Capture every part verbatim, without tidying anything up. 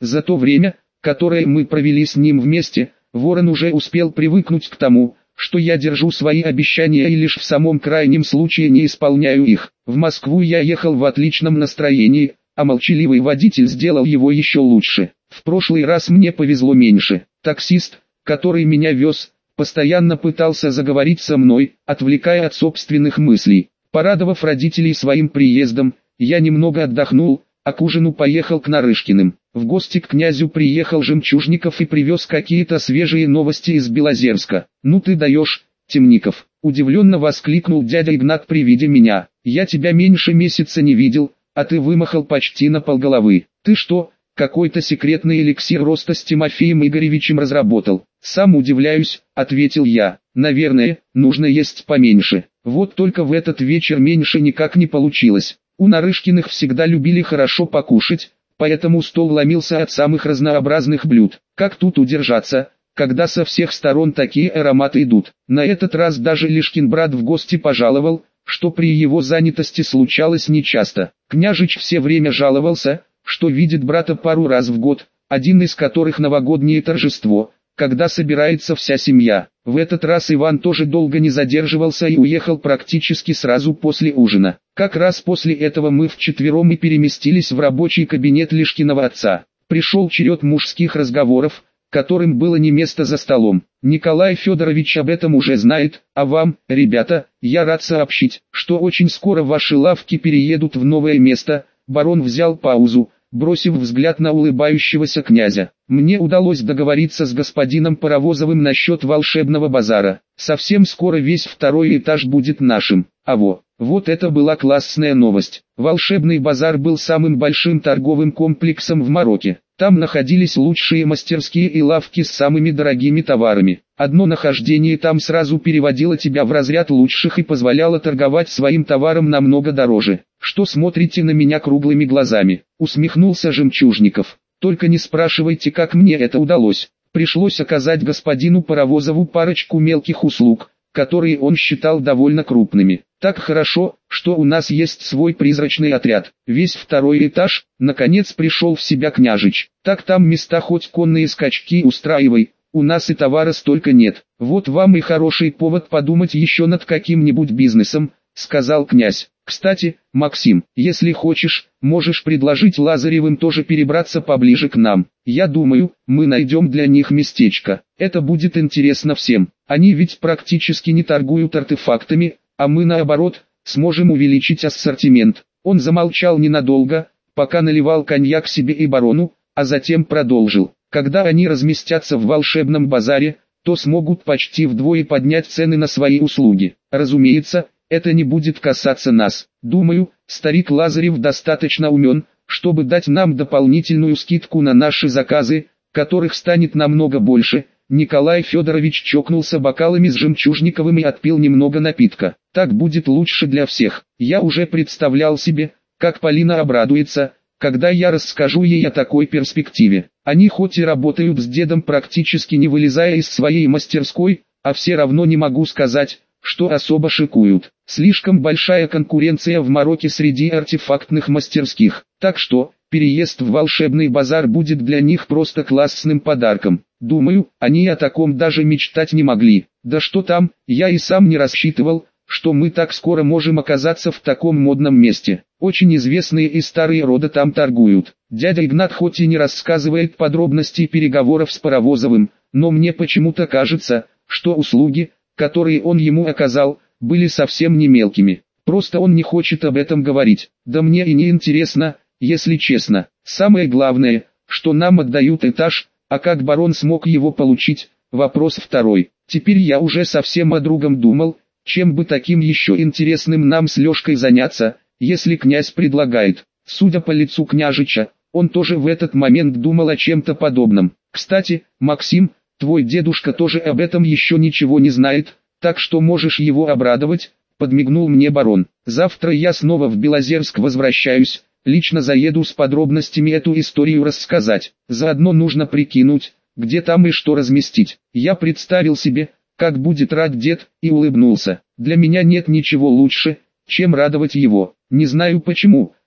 За то время, которое мы провели с ним вместе, Ворон уже успел привыкнуть к тому, что я держу свои обещания и лишь в самом крайнем случае не исполняю их. В Москву я ехал в отличном настроении, а молчаливый водитель сделал его еще лучше. В прошлый раз мне повезло меньше. Таксист, который меня вез, постоянно пытался заговорить со мной, отвлекая от собственных мыслей. Порадовав родителей своим приездом, я немного отдохнул, а к ужину поехал к Нарышкиным. В гости к князю приехал Жемчужников и привез какие-то свежие новости из Белозерска. «Ну ты даешь, Темников!» – удивленно воскликнул дядя Игнат при виде меня. «Я тебя меньше месяца не видел, а ты вымахал почти на полголовы. Ты что, какой-то секретный эликсир роста с Тимофеем Игоревичем разработал?» «Сам удивляюсь», – ответил я. «Наверное, нужно есть поменьше. Вот только в этот вечер меньше никак не получилось. У Нарышкиных всегда любили хорошо покушать, поэтому стол ломился от самых разнообразных блюд. Как тут удержаться, когда со всех сторон такие ароматы идут? На этот раз даже Лишкин брат в гости пожаловал, что при его занятости случалось нечасто. Княжич все время жаловался, что видит брата пару раз в год, один из которых новогоднее торжество, когда собирается вся семья. В этот раз Иван тоже долго не задерживался и уехал практически сразу после ужина. Как раз после этого мы вчетвером и переместились в рабочий кабинет Лишкиного отца. Пришел черед мужских разговоров, которым было не место за столом. Николай Федорович об этом уже знает, а вам, ребята, я рад сообщить, что очень скоро ваши лавки переедут в новое место. Барон взял паузу, бросив взгляд на улыбающегося князя. Мне удалось договориться с господином Паровозовым насчет волшебного базара. Совсем скоро весь второй этаж будет нашим. А во, вот это была классная новость. Волшебный базар был самым большим торговым комплексом в Марокко. Там находились лучшие мастерские и лавки с самыми дорогими товарами. Одно нахождение там сразу переводило тебя в разряд лучших и позволяло торговать своим товаром намного дороже. «Что смотрите на меня круглыми глазами?» — усмехнулся Жемчужников. «Только не спрашивайте, как мне это удалось. Пришлось оказать господину Паровозову парочку мелких услуг, которые он считал довольно крупными. Так хорошо, что у нас есть свой призрачный отряд. Весь второй этаж, наконец пришел в себя княжич. Так там места хоть конные скачки устраивай, у нас и товара столько нет. Вот вам и хороший повод подумать еще над каким-нибудь бизнесом», — сказал князь. «Кстати, Максим, если хочешь, можешь предложить Лазаревым тоже перебраться поближе к нам. Я думаю, мы найдем для них местечко. Это будет интересно всем. Они ведь практически не торгуют артефактами, а мы наоборот, сможем увеличить ассортимент». Он замолчал ненадолго, пока наливал коньяк себе и барону, а затем продолжил. «Когда они разместятся в волшебном базаре, то смогут почти вдвое поднять цены на свои услуги. Разумеется, это не будет касаться нас. Думаю, старик Лазарев достаточно умен, чтобы дать нам дополнительную скидку на наши заказы, которых станет намного больше». Николай Федорович чокнулся бокалами с Жемчужниковым и отпил немного напитка. «Так будет лучше для всех. Я уже представлял себе, как Полина обрадуется, когда я расскажу ей о такой перспективе. Они хоть и работают с дедом практически не вылезая из своей мастерской, а все равно не могу сказать, что особо шикуют. Слишком большая конкуренция в Марокко среди артефактных мастерских. Так что, переезд в волшебный базар будет для них просто классным подарком. Думаю, они о таком даже мечтать не могли. Да что там, я и сам не рассчитывал, что мы так скоро можем оказаться в таком модном месте. Очень известные и старые рода там торгуют. Дядя Игнат хоть и не рассказывает подробностей переговоров с Паровозовым, но мне почему-то кажется, что услуги, которые он ему оказал, были совсем не мелкими. Просто он не хочет об этом говорить. Да мне и не интересно, если честно. Самое главное, что нам отдают этаж, а как барон смог его получить, вопрос второй. Теперь я уже совсем о другом думал, чем бы таким еще интересным нам с Лешкой заняться, если князь предлагает. Судя по лицу княжича, он тоже в этот момент думал о чем-то подобном. «Кстати, Максим, твой дедушка тоже об этом еще ничего не знает, так что можешь его обрадовать», — подмигнул мне барон. «Завтра я снова в Белозерск возвращаюсь, лично заеду с подробностями эту историю рассказать. Заодно нужно прикинуть, где там и что разместить». Я представил себе, как будет рад дед, и улыбнулся. Для меня нет ничего лучше, чем радовать его. Не знаю почему,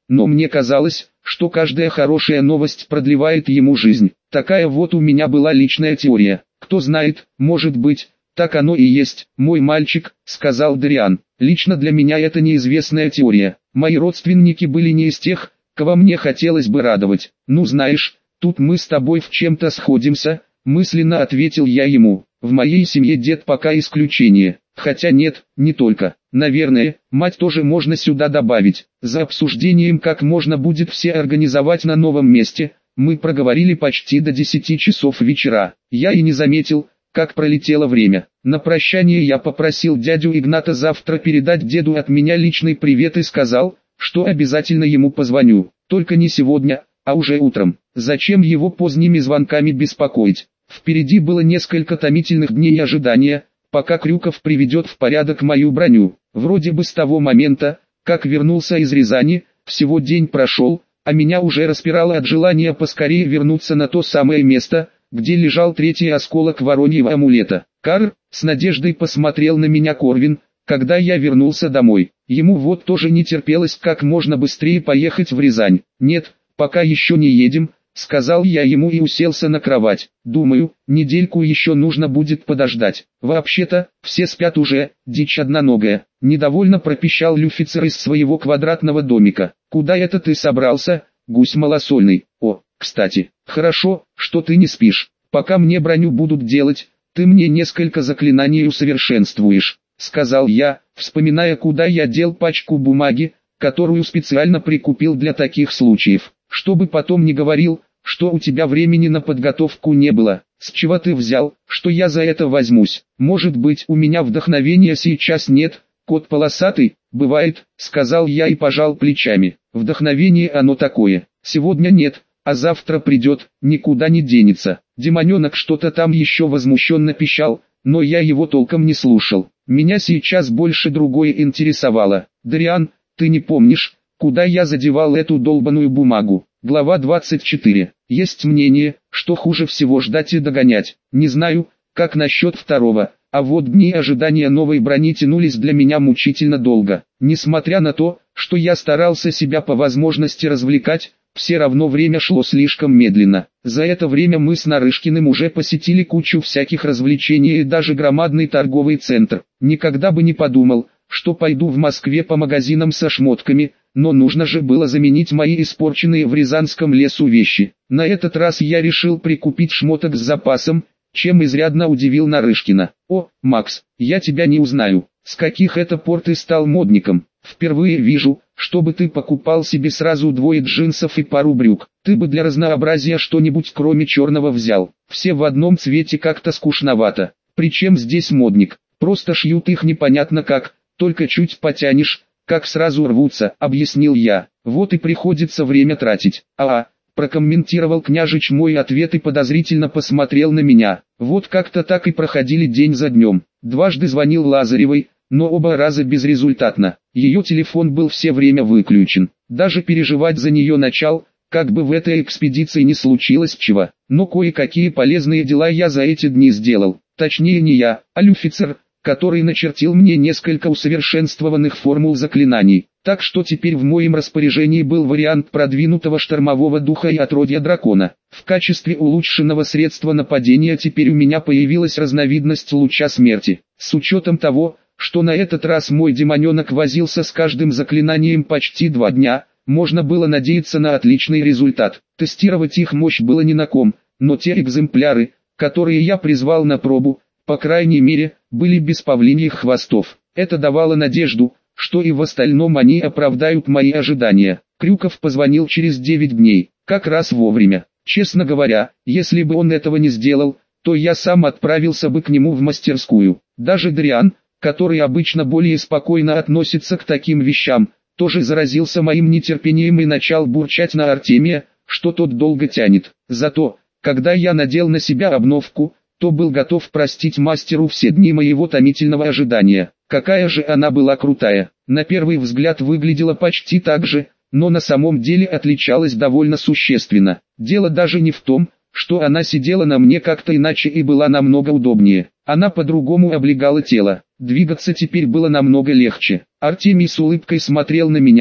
но мне казалось, что каждая хорошая новость продлевает ему жизнь. Такая вот у меня была личная теория. Кто знает, может быть, так оно и есть, мой мальчик, сказал Дариан. Лично для меня это неизвестная теория. Мои родственники были не из тех, кого мне хотелось бы радовать. Ну знаешь, тут мы с тобой в чем-то сходимся, мысленно ответил я ему. В моей семье дед пока исключение. Хотя нет, не только. Наверное, мать тоже можно сюда добавить. За обсуждением, как можно будет все организовать на новом месте, мы проговорили почти до десяти часов вечера. Я и не заметил, как пролетело время. На прощание я попросил дядю Игната завтра передать деду от меня личный привет и сказал, что обязательно ему позвоню. Только не сегодня, а уже утром. Зачем его поздними звонками беспокоить? Впереди было несколько томительных дней ожидания, пока Крюков приведет в порядок мою броню. Вроде бы с того момента, как вернулся из Рязани, всего день прошел, а меня уже распирало от желания поскорее вернуться на то самое место, где лежал третий осколок вороньего амулета. Кар, с надеждой посмотрел на меня Корвин, когда я вернулся домой. Ему вот тоже не терпелось как можно быстрее поехать в Рязань. Нет, пока еще не едем, сказал я ему и уселся на кровать. Думаю, недельку еще нужно будет подождать. Вообще-то, все спят уже, дичь одноногая. Недовольно пропищал Люфицер из своего квадратного домика. Куда это ты собрался, гусь малосольный? О, кстати, хорошо, что ты не спишь. Пока мне броню будут делать, ты мне несколько заклинаний усовершенствуешь, сказал я, вспоминая, куда я дел пачку бумаги, которую специально прикупил для таких случаев. Чтобы потом не говорил, что у тебя времени на подготовку не было. С чего ты взял, что я за это возьмусь? Может быть, у меня вдохновения сейчас нет, кот полосатый, бывает, сказал я и пожал плечами. Вдохновение оно такое, сегодня нет, а завтра придет, никуда не денется. Демоненок что-то там еще возмущенно пищал, но я его толком не слушал. Меня сейчас больше другое интересовало. Дариан, ты не помнишь, куда я задевал эту долбаную бумагу? Глава двадцать четыре. Есть мнение, что хуже всего ждать и догонять. Не знаю, как насчет второго, а вот дни ожидания новой брони тянулись для меня мучительно долго. Несмотря на то, что я старался себя по возможности развлекать, все равно время шло слишком медленно. За это время мы с Нарышкиным уже посетили кучу всяких развлечений и даже громадный торговый центр. Никогда бы не подумал, что пойду в Москве по магазинам со шмотками, но нужно же было заменить мои испорченные в Рязанском лесу вещи. На этот раз я решил прикупить шмоток с запасом, чем изрядно удивил Нарышкина. «О, Макс, я тебя не узнаю. С каких это пор ты стал модником? Впервые вижу, чтобы ты покупал себе сразу двое джинсов и пару брюк. Ты бы для разнообразия что-нибудь кроме черного взял. Все в одном цвете как-то скучновато. Причем здесь модник? Просто шьют их непонятно как, только чуть потянешь, как сразу рвутся», — объяснил я. «Вот и приходится время тратить». «А-а», — прокомментировал княжич мой ответ и подозрительно посмотрел на меня. Вот как-то так и проходили день за днем. Дважды звонил Лазаревой, но оба раза безрезультатно. Ее телефон был все время выключен. Даже переживать за нее начал, как бы в этой экспедиции не случилось чего. Но кое-какие полезные дела я за эти дни сделал. Точнее не я, а Люфицер, который начертил мне несколько усовершенствованных формул заклинаний. Так что теперь в моем распоряжении был вариант продвинутого штормового духа и отродья дракона. В качестве улучшенного средства нападения теперь у меня появилась разновидность луча смерти. С учетом того, что на этот раз мой демоненок возился с каждым заклинанием почти два дня, можно было надеяться на отличный результат. Тестировать их мощь было ни на ком, но те экземпляры, которые я призвал на пробу, по крайней мере, были без павлиньих хвостов. Это давало надежду, что и в остальном они оправдают мои ожидания. Крюков позвонил через девять дней, как раз вовремя. Честно говоря, если бы он этого не сделал, то я сам отправился бы к нему в мастерскую. Даже Дариан, который обычно более спокойно относится к таким вещам, тоже заразился моим нетерпением и начал бурчать на Артемия, что тот долго тянет. Зато, когда я надел на себя обновку, то был готов простить мастеру все дни моего томительного ожидания. Какая же она была крутая. На первый взгляд выглядела почти так же, но на самом деле отличалась довольно существенно. Дело даже не в том, что она сидела на мне как-то иначе и была намного удобнее. Она по-другому облегала тело. Двигаться теперь было намного легче. Артемий с улыбкой смотрел на меня,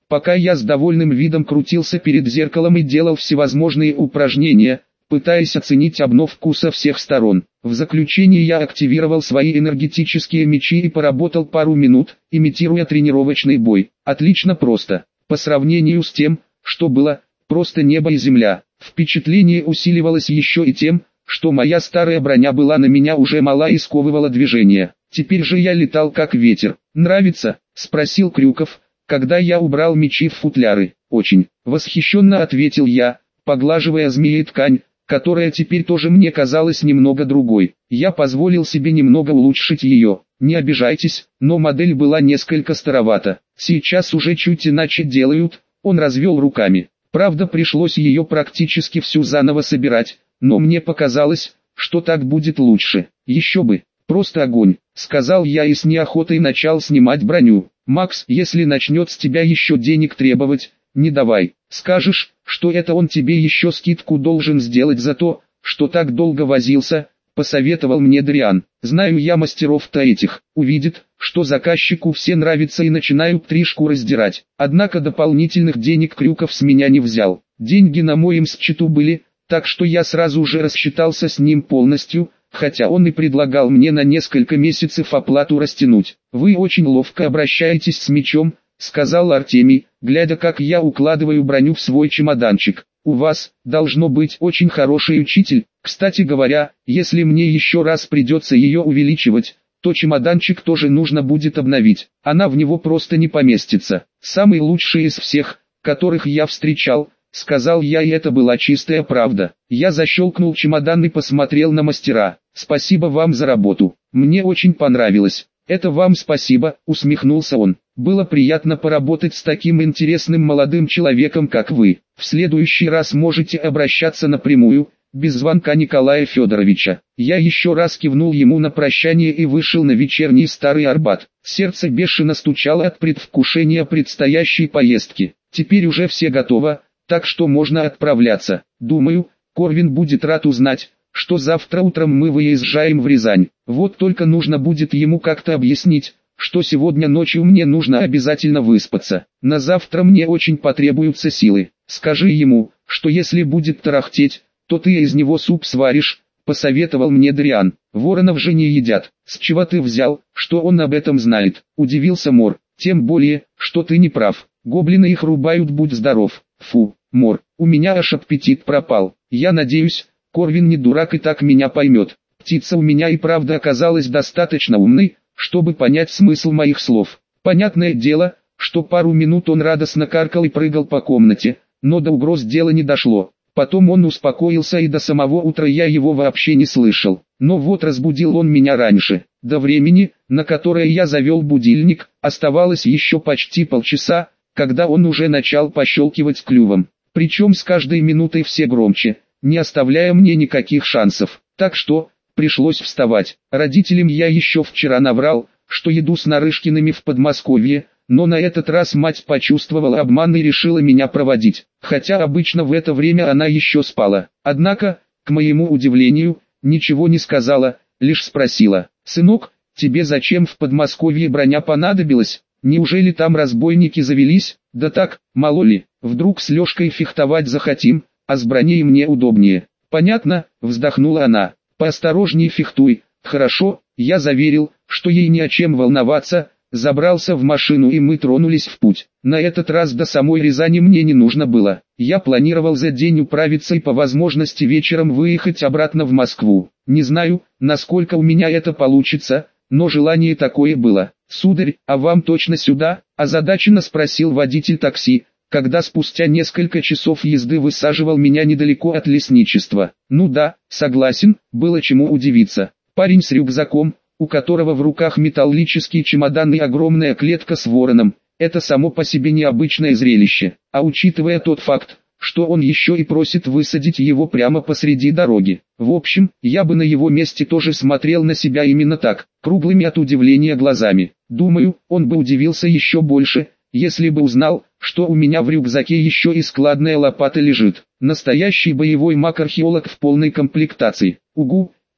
Пока я с довольным видом крутился перед зеркалом и делал всевозможные упражнения, пытаясь оценить обновку со всех сторон. В заключение я активировал свои энергетические мечи и поработал пару минут, имитируя тренировочный бой. Отлично просто. По сравнению с тем, что было, просто небо и земля. Впечатление усиливалось еще и тем, что моя старая броня была на меня уже мала и сковывала движение. Теперь же я летал как ветер. «Нравится?» – спросил Крюков, когда я убрал мечи в футляры. «Очень», – восхищенно ответил я, поглаживая змеей ткань, которая теперь тоже мне казалась немного другой. Я позволил себе немного улучшить ее. Не обижайтесь, но модель была несколько старовата. Сейчас уже чуть иначе делают. Он развел руками. Правда, пришлось ее практически всю заново собирать, но мне показалось, что так будет лучше. Еще бы, просто огонь, сказал я и с неохотой начал снимать броню. Макс, если начнет с тебя еще денег требовать, не давай. Скажешь, что это он тебе еще скидку должен сделать за то, что так долго возился, посоветовал мне Дриан. Знаю я мастеров-то этих. Увидит, что заказчику все нравится и начинают тришку раздирать. Однако дополнительных денег Крюков с меня не взял. Деньги на моем счету были, так что я сразу же рассчитался с ним полностью, хотя он и предлагал мне на несколько месяцев оплату растянуть. Вы очень ловко обращаетесь с мечом, сказал Артемий, глядя как я укладываю броню в свой чемоданчик. У вас, должно быть, очень хороший учитель. Кстати говоря, если мне еще раз придется ее увеличивать, то чемоданчик тоже нужно будет обновить. Она в него просто не поместится. Самый лучший из всех, которых я встречал, сказал я, и это была чистая правда. Я защелкнул чемодан и посмотрел на мастера. Спасибо вам за работу. Мне очень понравилось. Это вам спасибо, усмехнулся он. Было приятно поработать с таким интересным молодым человеком, как вы. В следующий раз можете обращаться напрямую, без звонка Николая Федоровича. Я еще раз кивнул ему на прощание и вышел на вечерний Старый Арбат. Сердце бешено стучало от предвкушения предстоящей поездки. Теперь уже все готово, так что можно отправляться. Думаю, Корвин будет рад узнать, что завтра утром мы выезжаем в Рязань. Вот только нужно будет ему как-то объяснить, что сегодня ночью мне нужно обязательно выспаться. На завтра мне очень потребуются силы. Скажи ему, что если будет тарахтеть, то ты из него суп сваришь, посоветовал мне Дриан. Воронов же не едят. С чего ты взял, что он об этом знает? Удивился Мор. Тем более, что ты не прав. Гоблины их рубают, будь здоров. Фу, Мор, у меня аж аппетит пропал. Я надеюсь, Корвин не дурак и так меня поймет. Птица у меня и правда оказалась достаточно умной, чтобы понять смысл моих слов. Понятное дело, что пару минут он радостно каркал и прыгал по комнате, но до угроз дело не дошло. Потом он успокоился, и до самого утра я его вообще не слышал. Но вот разбудил он меня раньше. До времени, на которое я завел будильник, оставалось еще почти полчаса, когда он уже начал пощелкивать клювом. Причем с каждой минутой все громче, не оставляя мне никаких шансов. Так что, пришлось вставать. Родителям я еще вчера наврал, что еду с Нарышкиными в Подмосковье, но на этот раз мать почувствовала обман и решила меня проводить, хотя обычно в это время она еще спала. Однако, к моему удивлению, ничего не сказала, лишь спросила: «Сынок, тебе зачем в Подмосковье броня понадобилась? Неужели там разбойники завелись?» «Да так, мало ли, вдруг с Лешкой фехтовать захотим, а с броней мне удобнее». «Понятно», вздохнула она. «Поосторожней фехтуй». «Хорошо», я заверил, что ей не о чем волноваться, забрался в машину и мы тронулись в путь. На этот раз до самой Рязани мне не нужно было. Я планировал за день управиться и по возможности вечером выехать обратно в Москву. Не знаю, насколько у меня это получится, но желание такое было. «Сударь, а вам точно сюда?» – озадаченно спросил водитель такси, когда спустя несколько часов езды высаживал меня недалеко от лесничества. «Ну да, согласен», было чему удивиться. Парень с рюкзаком, у которого в руках металлический чемодан и огромная клетка с вороном, это само по себе необычное зрелище, а учитывая тот факт, что он еще и просит высадить его прямо посреди дороги. В общем, я бы на его месте тоже смотрел на себя именно так, круглыми от удивления глазами. Думаю, он бы удивился еще больше, если бы узнал, что у меня в рюкзаке еще и складная лопата лежит. Настоящий боевой маг-археолог в полной комплектации. Угу,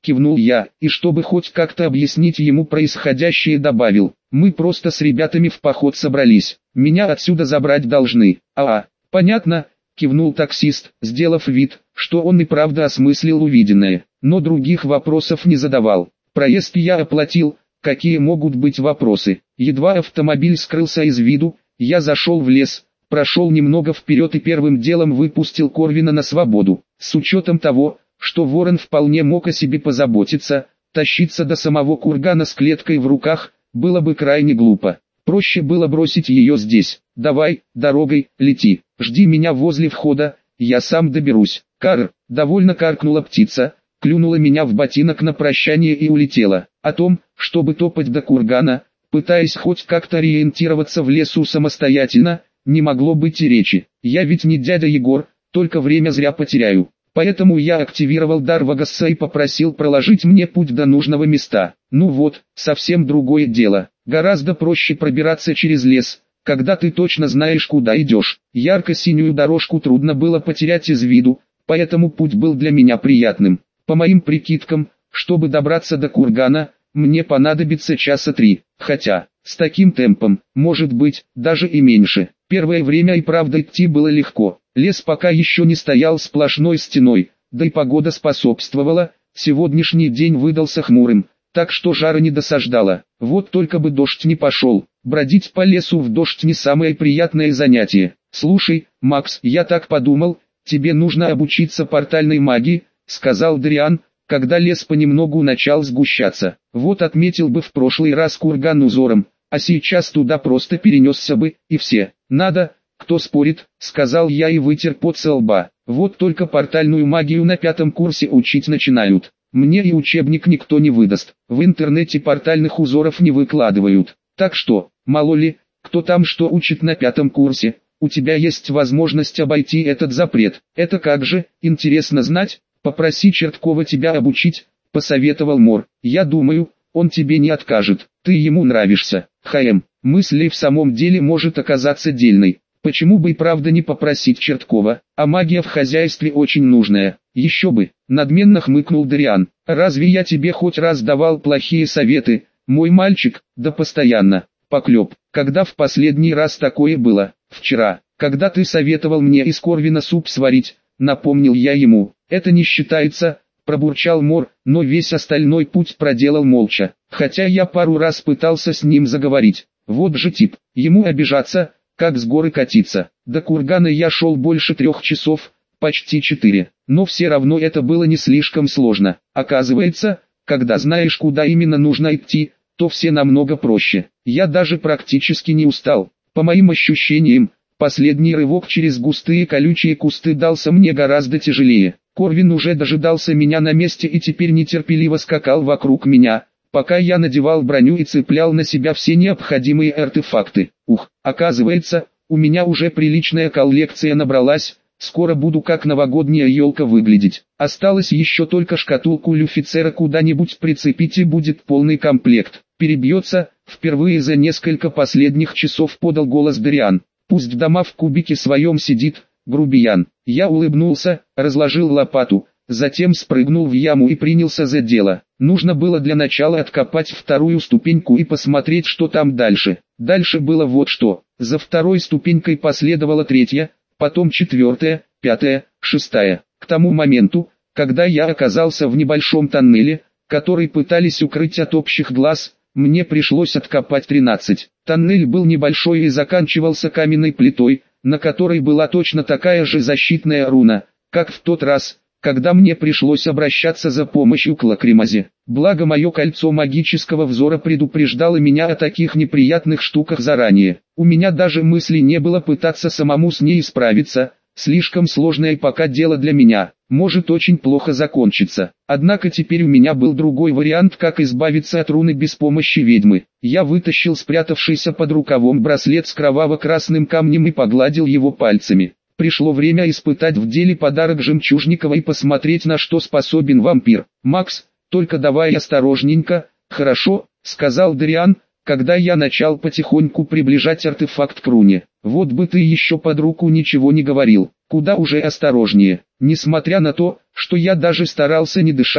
кивнул я, и чтобы хоть как-то объяснить ему происходящее, добавил: мы просто с ребятами в поход собрались, меня отсюда забрать должны. А, понятно, кивнул таксист, сделав вид, что он и правда осмыслил увиденное, но других вопросов не задавал. Проезд я оплатил, какие могут быть вопросы. Едва автомобиль скрылся из виду, я зашел в лес, прошел немного вперед и первым делом выпустил Корвина на свободу. С учетом того, что ворон вполне мог о себе позаботиться, тащиться до самого кургана с клеткой в руках было бы крайне глупо. Проще было бросить ее здесь. Давай, дорогой, лети, жди меня возле входа, я сам доберусь. Кар, довольно каркнула птица, клюнула меня в ботинок на прощание и улетела. О том, чтобы топать до кургана, пытаясь хоть как-то ориентироваться в лесу самостоятельно, не могло быть и речи. Я ведь не дядя Егор, только время зря потеряю. Поэтому я активировал дар Вагасса и попросил проложить мне путь до нужного места. Ну вот, совсем другое дело. Гораздо проще пробираться через лес, когда ты точно знаешь, куда идешь. Ярко-синюю дорожку трудно было потерять из виду, поэтому путь был для меня приятным. По моим прикидкам, чтобы добраться до кургана, мне понадобится часа три, хотя, с таким темпом, может быть, даже и меньше. Первое время и правда идти было легко. Лес пока еще не стоял сплошной стеной, да и погода способствовала, сегодняшний день выдался хмурым, так что жара не досаждала. Вот только бы дождь не пошел, бродить по лесу в дождь не самое приятное занятие. Слушай, Макс, я так подумал, тебе нужно обучиться портальной магии, сказал Дариан, когда лес понемногу начал сгущаться. Вот отметил бы в прошлый раз курган узором, а сейчас туда просто перенесся бы, и все. Надо, кто спорит, сказал я и вытер пот со лба. Вот только портальную магию на пятом курсе учить начинают. Мне и учебник никто не выдаст. В интернете портальных узоров не выкладывают. Так что, мало ли, кто там что учит на пятом курсе, у тебя есть возможность обойти этот запрет. Это как же, интересно знать? Попроси Черткова тебя обучить, посоветовал Мор. Я думаю, он тебе не откажет. Ты ему нравишься. Хм, мысль в самом деле может оказаться дельной. Почему бы и правда не попросить Черткова, а магия в хозяйстве очень нужная. Еще бы, надменно хмыкнул Дариан. Разве я тебе хоть раз давал плохие советы, мой мальчик? Да постоянно. Поклеп. Когда в последний раз такое было? Вчера, когда ты советовал мне из Корвина суп сварить, напомнил я ему. Это не считается, пробурчал Мор, но весь остальной путь проделал молча. Хотя я пару раз пытался с ним заговорить. Вот же тип, ему обижаться, как с горы катиться. До кургана я шел больше трех часов, почти четыре. Но все равно это было не слишком сложно. Оказывается, когда знаешь, куда именно нужно идти, то все намного проще. Я даже практически не устал. По моим ощущениям, последний рывок через густые колючие кусты дался мне гораздо тяжелее. Корвин уже дожидался меня на месте и теперь нетерпеливо скакал вокруг меня, пока я надевал броню и цеплял на себя все необходимые артефакты. Ух, оказывается, у меня уже приличная коллекция набралась, скоро буду как новогодняя елка выглядеть. Осталось еще только шкатулку Люфицера куда-нибудь прицепить и будет полный комплект. Перебьется, впервые за несколько последних часов подал голос Дариан. Пусть дома в кубике своем сидит, грубиян. Я улыбнулся, разложил лопату, затем спрыгнул в яму и принялся за дело. Нужно было для начала откопать вторую ступеньку и посмотреть, что там дальше. Дальше было вот что. За второй ступенькой последовала третья, потом четвертая, пятая, шестая. К тому моменту, когда я оказался в небольшом тоннеле, который пытались укрыть от общих глаз, мне пришлось откопать тринадцать. Тоннель был небольшой и заканчивался каменной плитой, на которой была точно такая же защитная руна, как в тот раз, когда мне пришлось обращаться за помощью к Лакримазе. Благо мое кольцо магического взора предупреждало меня о таких неприятных штуках заранее. У меня даже мысли не было пытаться самому с ней справиться, слишком сложное пока дело для меня, может очень плохо закончиться. Однако теперь у меня был другой вариант, как избавиться от руны без помощи ведьмы. Я вытащил спрятавшийся под рукавом браслет с кроваво-красным камнем и погладил его пальцами. Пришло время испытать в деле подарок Жемчужникова и посмотреть, на что способен вампир. «Макс, только давай осторожненько, хорошо?» — сказал Дариан, когда я начал потихоньку приближать артефакт к руне. «Вот бы ты еще под руку ничего не говорил, куда уже осторожнее». Несмотря на то, что я даже старался не дышать,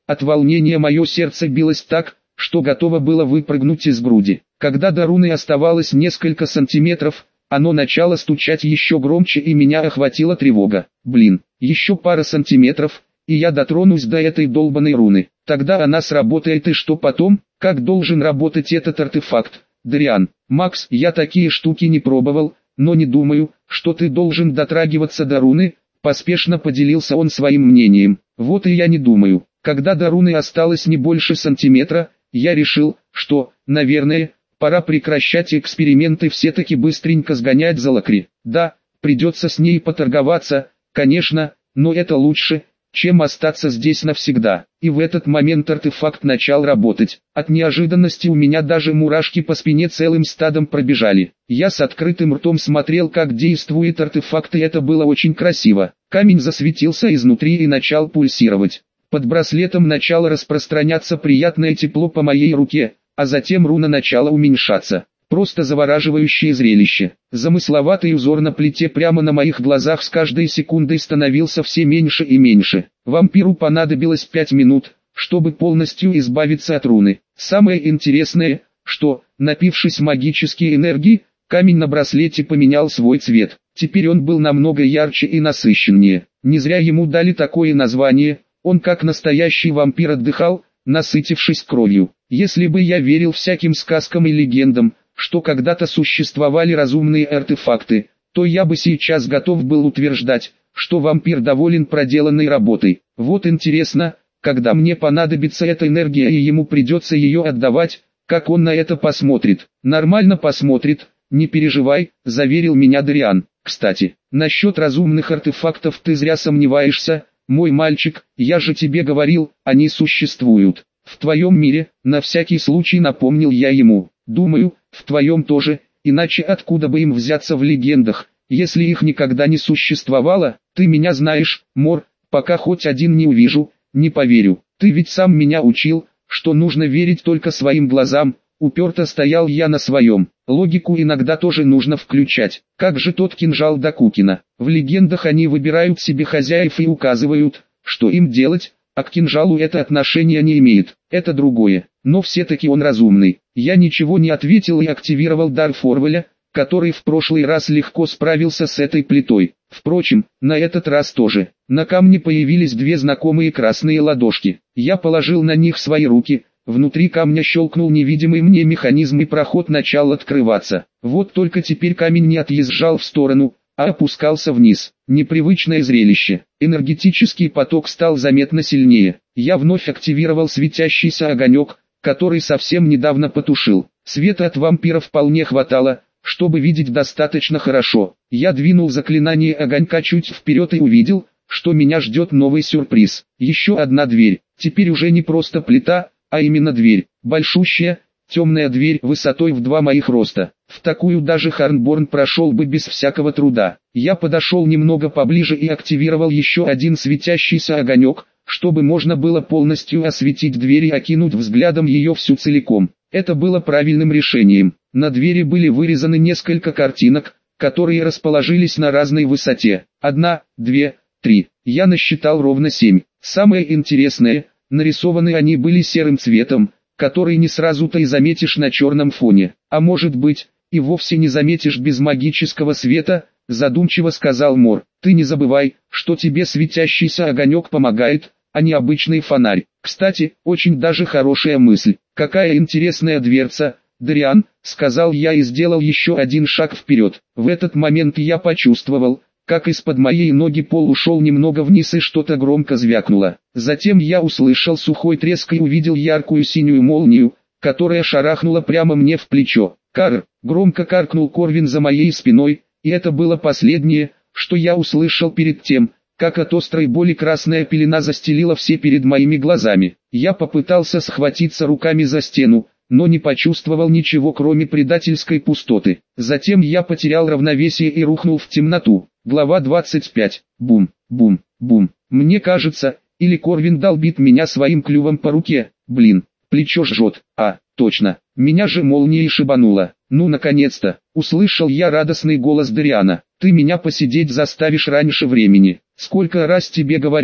От волнения мое сердце билось так, что готово было выпрыгнуть из груди. Когда до руны оставалось несколько сантиметров, оно начало стучать еще громче и меня охватила тревога. Блин, еще пара сантиметров, и я дотронусь до этой долбаной руны. Тогда она сработает, и что потом? Как должен работать этот артефакт? Дариан, Макс, я такие штуки не пробовал, но не думаю, что ты должен дотрагиваться до руны, поспешно поделился он своим мнением. Вот и я не думаю. Когда до руны осталось не больше сантиметра, я решил, что, наверное, пора прекращать эксперименты, все-таки быстренько сгонять за Лакри. Да, придется с ней поторговаться, конечно, но это лучше, чем остаться здесь навсегда. И в этот момент артефакт начал работать. От неожиданности у меня даже мурашки по спине целым стадом пробежали. Я с открытым ртом смотрел, как действует артефакт, и это было очень красиво. Камень засветился изнутри и начал пульсировать. Под браслетом начало распространяться приятное тепло по моей руке, а затем руна начала уменьшаться. Просто завораживающее зрелище. Замысловатый узор на плите прямо на моих глазах с каждой секундой становился все меньше и меньше. Вампиру понадобилось пять минут, чтобы полностью избавиться от руны. Самое интересное, что, напившись магической энергии, камень на браслете поменял свой цвет. Теперь он был намного ярче и насыщеннее. Не зря ему дали такое название, он как настоящий вампир отдыхал, насытившись кровью. Если бы я верил всяким сказкам и легендам, что когда-то существовали разумные артефакты, то я бы сейчас готов был утверждать, что вампир доволен проделанной работой. Вот интересно, когда мне понадобится эта энергия и ему придется ее отдавать, как он на это посмотрит. Нормально посмотрит, не переживай, заверил меня Дариан. Кстати, насчет разумных артефактов ты зря сомневаешься, мой мальчик, я же тебе говорил, они существуют. В твоем мире, на всякий случай напомнил я ему. Думаю, в твоем тоже, иначе откуда бы им взяться в легендах, если их никогда не существовало? Ты меня знаешь, Мор, пока хоть один не увижу, не поверю. Ты ведь сам меня учил, что нужно верить только своим глазам. Уперто стоял я на своем. Логику иногда тоже нужно включать. Как же тот кинжал Докукина. В легендах они выбирают себе хозяев и указывают, что им делать, а к кинжалу это отношение не имеет. Это другое. Но все-таки он разумный. Я ничего не ответил и активировал дар Форвеля, который в прошлый раз легко справился с этой плитой. Впрочем, на этот раз тоже. На камне появились две знакомые красные ладошки. Я положил на них свои руки. Внутри камня щелкнул невидимый мне механизм, и проход начал открываться. Вот только теперь камень не отъезжал в сторону, а опускался вниз. Непривычное зрелище. Энергетический поток стал заметно сильнее. Я вновь активировал светящийся огонек, который совсем недавно потушил. Света от вампира вполне хватало, чтобы видеть достаточно хорошо. Я двинул заклинание огонька чуть вперед и увидел, что меня ждет новый сюрприз. Еще одна дверь. Теперь уже не просто плита, а именно дверь. Большущая, темная дверь высотой в два моих роста. В такую даже Харнборн прошел бы без всякого труда. Я подошел немного поближе и активировал еще один светящийся огонек, чтобы можно было полностью осветить дверь и окинуть взглядом ее всю целиком. Это было правильным решением. На двери были вырезаны несколько картинок, которые расположились на разной высоте. Одна, две, три. Я насчитал ровно семь. Самое интересное, нарисованы они были серым цветом, который не сразу-то и заметишь на черном фоне. А может быть, и вовсе не заметишь без магического света, задумчиво сказал Мор. Ты не забывай, что тебе светящийся огонек помогает, а не обычный фонарь. Кстати, очень даже хорошая мысль. Какая интересная дверца, Дариан, сказал я и сделал еще один шаг вперед. В этот момент я почувствовал, как из-под моей ноги пол ушел немного вниз и что-то громко звякнуло. Затем я услышал сухой треск и увидел яркую синюю молнию, которая шарахнула прямо мне в плечо. «Карр!» — громко каркнул Корвин за моей спиной, и это было последнее, что я услышал перед тем, как от острой боли красная пелена застелила все перед моими глазами. Я попытался схватиться руками за стену, но не почувствовал ничего кроме предательской пустоты. Затем я потерял равновесие и рухнул в темноту. Глава двадцать пять. Бум, бум, бум. Мне кажется, или Корвин долбит меня своим клювом по руке. Блин, плечо жжет. А, точно, меня же молнией шибануло. Ну наконец-то, услышал я радостный голос Дариана. Ты меня посидеть заставишь раньше времени. Сколько раз тебе говорить,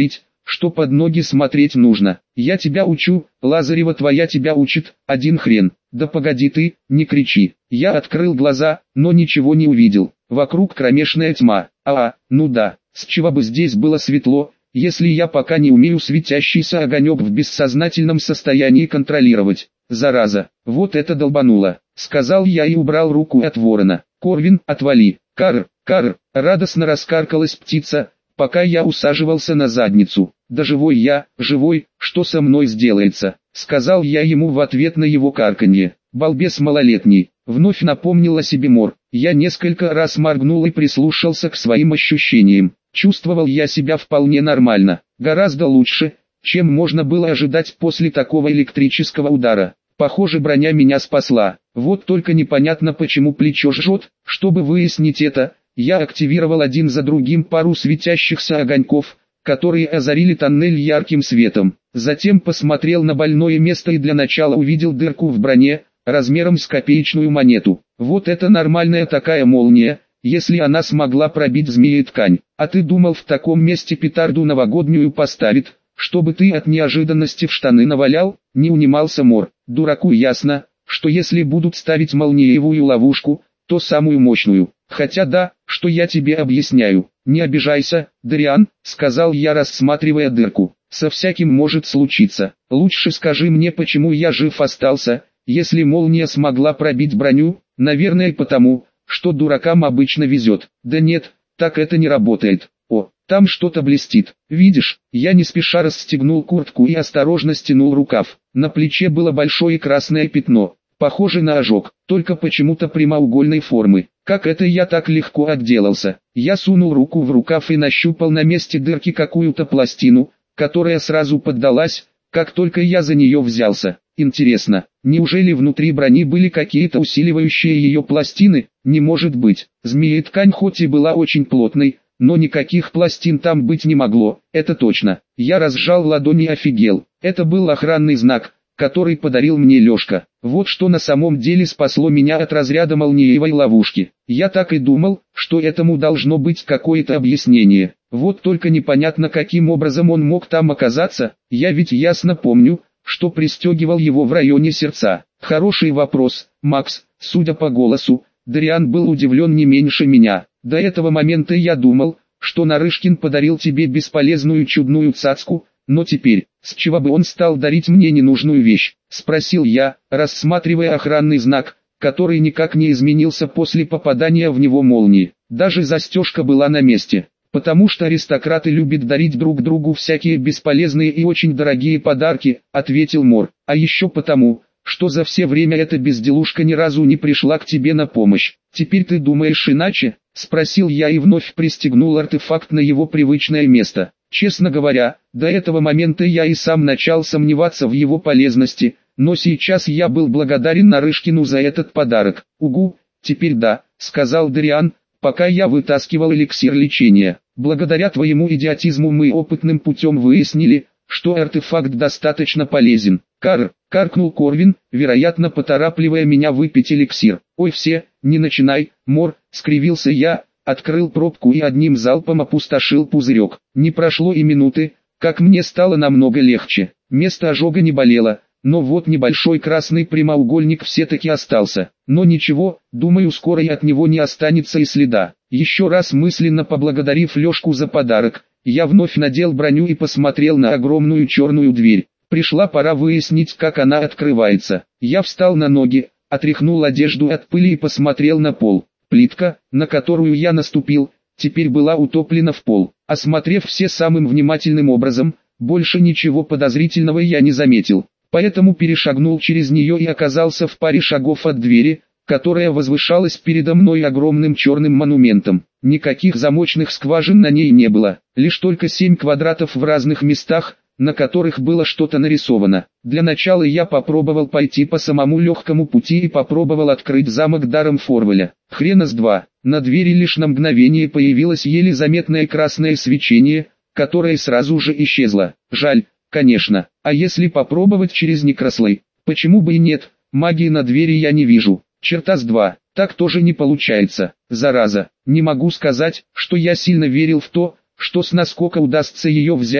что под ноги смотреть нужно. Я тебя учу, Лазарева твоя тебя учит, один хрен. Да погоди ты, не кричи. Я открыл глаза, но ничего не увидел. Вокруг кромешная тьма. А, ну да, с чего бы здесь было светло, если я пока не умею светящийся огонек в бессознательном состоянии контролировать. Зараза, вот это долбануло, сказал я и убрал руку от ворона. Корвин, отвали. Кар, кар, радостно раскаркалась птица, пока я усаживался на задницу. Да живой я, живой, что со мной сделается, сказал я ему в ответ на его карканье. Балбес малолетний, вновь напомнил о себе Мор. Я несколько раз моргнул и прислушался к своим ощущениям. Чувствовал я себя вполне нормально, гораздо лучше, чем можно было ожидать после такого электрического удара. Похоже, броня меня спасла. Вот только непонятно, почему плечо жжет. Чтобы выяснить это, я активировал один за другим пару светящихся огоньков, которые озарили тоннель ярким светом. Затем посмотрел на больное место и для начала увидел дырку в броне, размером с копеечную монету. Вот это нормальная такая молния, если она смогла пробить змееткань. А ты думал, в таком месте петарду новогоднюю поставит, чтобы ты от неожиданности в штаны навалял? Не унимался Мор. Дураку ясно, что если будут ставить молниевую ловушку, то самую мощную. Хотя да, что я тебе объясняю. Не обижайся, Дариан, сказал я, рассматривая дырку. Со всяким может случиться. Лучше скажи мне, почему я жив остался, если молния смогла пробить броню. Наверное потому, что дуракам обычно везет. Да нет, так это не работает. О, там что-то блестит. Видишь, я не спеша расстегнул куртку и осторожно стянул рукав. На плече было большое красное пятно, похоже на ожог, только почему-то прямоугольной формы. Как это я так легко отделался? Я сунул руку в рукав и нащупал на месте дырки какую-то пластину, которая сразу поддалась, как только я за нее взялся. Интересно, неужели внутри брони были какие-то усиливающие ее пластины? Не может быть. Змееткань хоть и была очень плотной, но никаких пластин там быть не могло, это точно. Я разжал ладони и офигел. Это был охранный знак, который подарил мне Лёшка. Вот что на самом деле спасло меня от разряда молниевой ловушки. Я так и думал, что этому должно быть какое-то объяснение. Вот только непонятно, каким образом он мог там оказаться. Я ведь ясно помню, что пристегивал его в районе сердца. Хороший вопрос, Макс. Судя по голосу, Дариан был удивлен не меньше меня. До этого момента я думал, что Нарышкин подарил тебе бесполезную чудную цацку, но теперь, с чего бы он стал дарить мне ненужную вещь? Спросил я, рассматривая охранный знак, который никак не изменился после попадания в него молнии. Даже застежка была на месте. Потому что аристократы любят дарить друг другу всякие бесполезные и очень дорогие подарки, ответил Мор. А еще потому, что за все время эта безделушка ни разу не пришла к тебе на помощь. Теперь ты думаешь иначе? Спросил я и вновь пристегнул артефакт на его привычное место. Честно говоря, до этого момента я и сам начал сомневаться в его полезности, но сейчас я был благодарен Нарышкину за этот подарок. Угу, теперь да, сказал Дариан, пока я вытаскивал эликсир лечения. Благодаря твоему идиотизму мы опытным путем выяснили, что артефакт достаточно полезен. Кар, каркнул Корвин, вероятно поторапливая меня выпить эликсир. Ой, все, не начинай, Мор, скривился я, открыл пробку и одним залпом опустошил пузырек. Не прошло и минуты, как мне стало намного легче. Место ожога не болело, но вот небольшой красный прямоугольник все-таки остался. Но ничего, думаю, скоро и от него не останется и следа. Еще раз мысленно поблагодарив Лешку за подарок, я вновь надел броню и посмотрел на огромную черную дверь. Пришла пора выяснить, как она открывается. Я встал на ноги, отряхнул одежду от пыли и посмотрел на пол. Плитка, на которую я наступил, теперь была утоплена в пол. Осмотрев все самым внимательным образом, больше ничего подозрительного я не заметил. Поэтому перешагнул через нее и оказался в паре шагов от двери, которая возвышалась передо мной огромным черным монументом. Никаких замочных скважин на ней не было, лишь только семь квадратов в разных местах, на которых было что-то нарисовано. Для начала я попробовал пойти по самому легкому пути и попробовал открыть замок даром Форвеля. Хрена с два, на двери лишь на мгновение появилось еле заметное красное свечение, которое сразу же исчезло. Жаль, конечно, а если попробовать через некрослей? Почему бы и нет, магии на двери я не вижу. Черта с два, так тоже не получается, зараза. Не могу сказать, что я сильно верил в то, что с наскока удастся ее взять,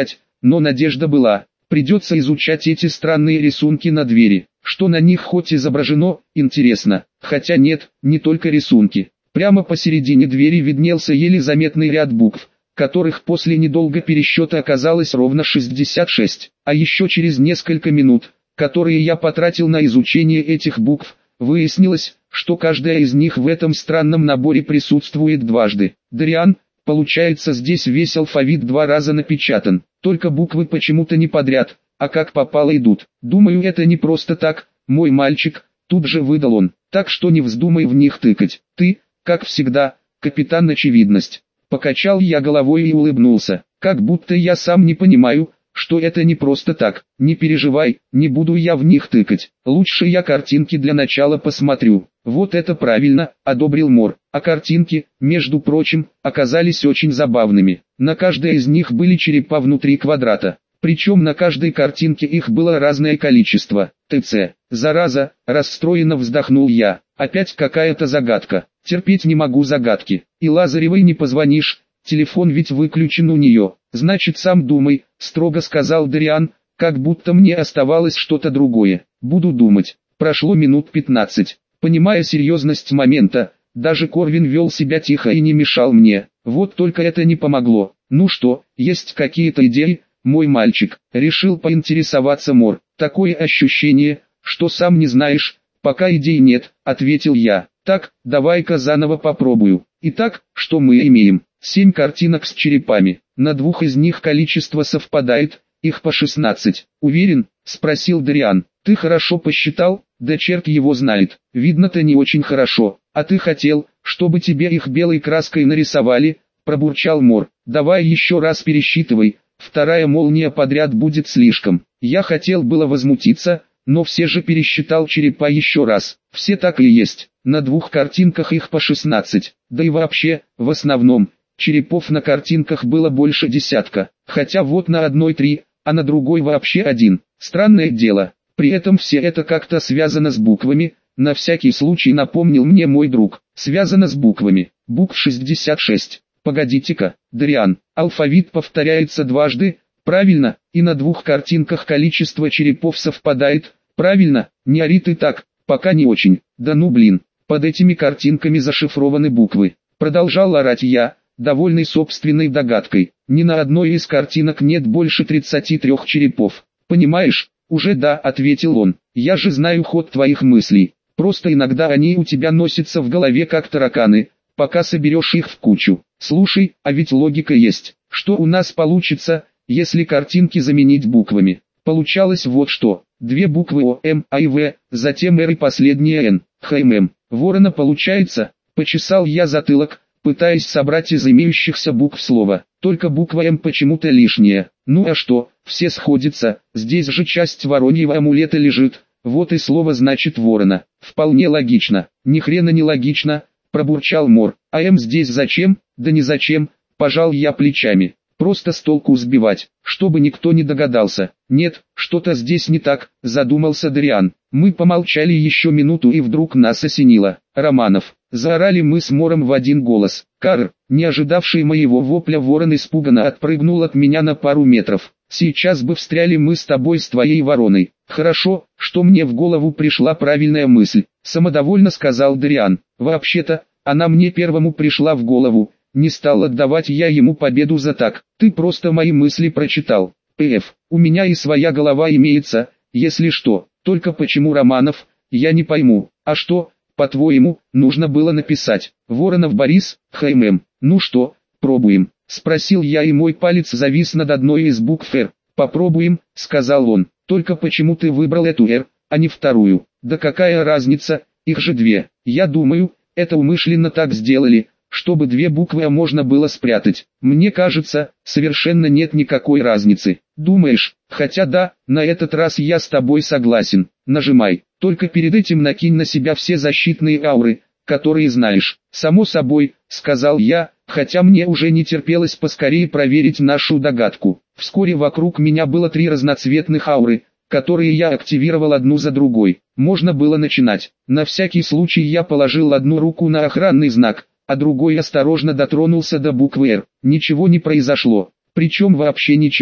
но надежда была. Придется изучать эти странные рисунки на двери. Что на них хоть изображено, интересно. Хотя нет, не только рисунки. Прямо посередине двери виднелся еле заметный ряд букв, которых после недолгого пересчета оказалось ровно шестьдесят шесть. А еще через несколько минут, которые я потратил на изучение этих букв, выяснилось, что каждая из них в этом странном наборе присутствует дважды. Дариан, получается, здесь весь алфавит два раза напечатан, только буквы почему-то не подряд, а как попало идут. Думаю, это не просто так, мой мальчик, тут же выдал он, так что не вздумай в них тыкать. Ты, как всегда, капитан очевидность. Покачал я головой и улыбнулся, как будто я сам не понимаю, что это не просто так. Не переживай, не буду я в них тыкать. Лучше я картинки для начала посмотрю. Вот это правильно, одобрил Мор. А картинки, между прочим, оказались очень забавными. На каждой из них были черепа внутри квадрата. Причем на каждой картинке их было разное количество. ТЦ. Зараза, расстроенно вздохнул я. Опять какая-то загадка. Терпеть не могу загадки. И Лазаревой не позвонишь, телефон ведь выключен у нее. Значит, сам думай, строго сказал Дариан, как будто мне оставалось что-то другое. Буду думать. Прошло минут пятнадцать. Понимая серьезность момента, даже Корвин вел себя тихо и не мешал мне. Вот только это не помогло. Ну что, есть какие-то идеи, мой мальчик? Решил поинтересоваться Мор. Такое ощущение, что сам не знаешь. Пока идей нет, ответил я. Так, давай-ка заново попробую. Итак, что мы имеем? Семь картинок с черепами. На двух из них количество совпадает, их по шестнадцать. Уверен? Спросил Дариан. Ты хорошо посчитал? Да черт его знает. Видно-то не очень хорошо. А ты хотел, чтобы тебе их белой краской нарисовали? Пробурчал Мор. Давай еще раз пересчитывай. Вторая молния подряд будет слишком. Я хотел было возмутиться, но все же пересчитал черепа еще раз. Все так и есть. На двух картинках их по шестнадцать. Да и вообще, в основном, черепов на картинках было больше десятка. Хотя вот на одной три, а на другой вообще один. Странное дело. При этом все это как-то связано с буквами. На всякий случай напомнил мне мой друг. Связано с буквами. Букв шестьдесят шесть. Погодите-ка, Дариан, алфавит повторяется дважды, правильно, и на двух картинках количество черепов совпадает, правильно, не ори ты так, пока не очень, да ну блин, под этими картинками зашифрованы буквы. Продолжал орать я, довольный собственной догадкой, ни на одной из картинок нет больше тридцати трёх черепов, понимаешь? Уже да, ответил он, я же знаю ход твоих мыслей, просто иногда они у тебя носятся в голове как тараканы, пока соберешь их в кучу. Слушай, а ведь логика есть. Что у нас получится, если картинки заменить буквами? Получалось вот что. Две буквы О, М, А и В, затем Р и последняя Н. Х, М, М. Ворона получается? Почесал я затылок, пытаясь собрать из имеющихся букв слова. Только буква М почему-то лишняя. Ну а что, все сходятся, здесь же часть вороньего амулета лежит. Вот и слово значит ворона. Вполне логично. Ни хрена не логично. Пробурчал Мор. А М здесь зачем? Да не зачем, пожал я плечами. Просто с толку сбивать, чтобы никто не догадался. Нет, что-то здесь не так, задумался Дариан. Мы помолчали еще минуту и вдруг нас осенило. Романов. Заорали мы с Мором в один голос. Карр, не ожидавший моего вопля ворон испуганно отпрыгнул от меня на пару метров. Сейчас бы встряли мы с тобой с твоей вороной. Хорошо, что мне в голову пришла правильная мысль. Самодовольно сказал Дариан. Вообще-то, она мне первому пришла в голову. Не стал отдавать я ему победу за так. Ты просто мои мысли прочитал. Пф, у меня и своя голова имеется, если что. Только почему Романов, я не пойму. А что, по-твоему, нужно было написать? Воронов Борис, ХММ. Ну что, пробуем? Спросил я, и мой палец завис над одной из букв Р. Попробуем, сказал он. Только почему ты выбрал эту Р, а не вторую? Да какая разница, их же две. Я думаю, это умышленно так сделали, чтобы две буквы А можно было спрятать. Мне кажется, совершенно нет никакой разницы. Думаешь? Хотя да, на этот раз я с тобой согласен. Нажимай. Только перед этим накинь на себя все защитные ауры, которые знаешь. Само собой, сказал я, хотя мне уже не терпелось поскорее проверить нашу догадку. Вскоре вокруг меня было три разноцветных ауры, которые я активировал одну за другой. Можно было начинать. На всякий случай я положил одну руку на охранный знак, а другой осторожно дотронулся до буквы Р. Ничего не произошло. Причем вообще ничего.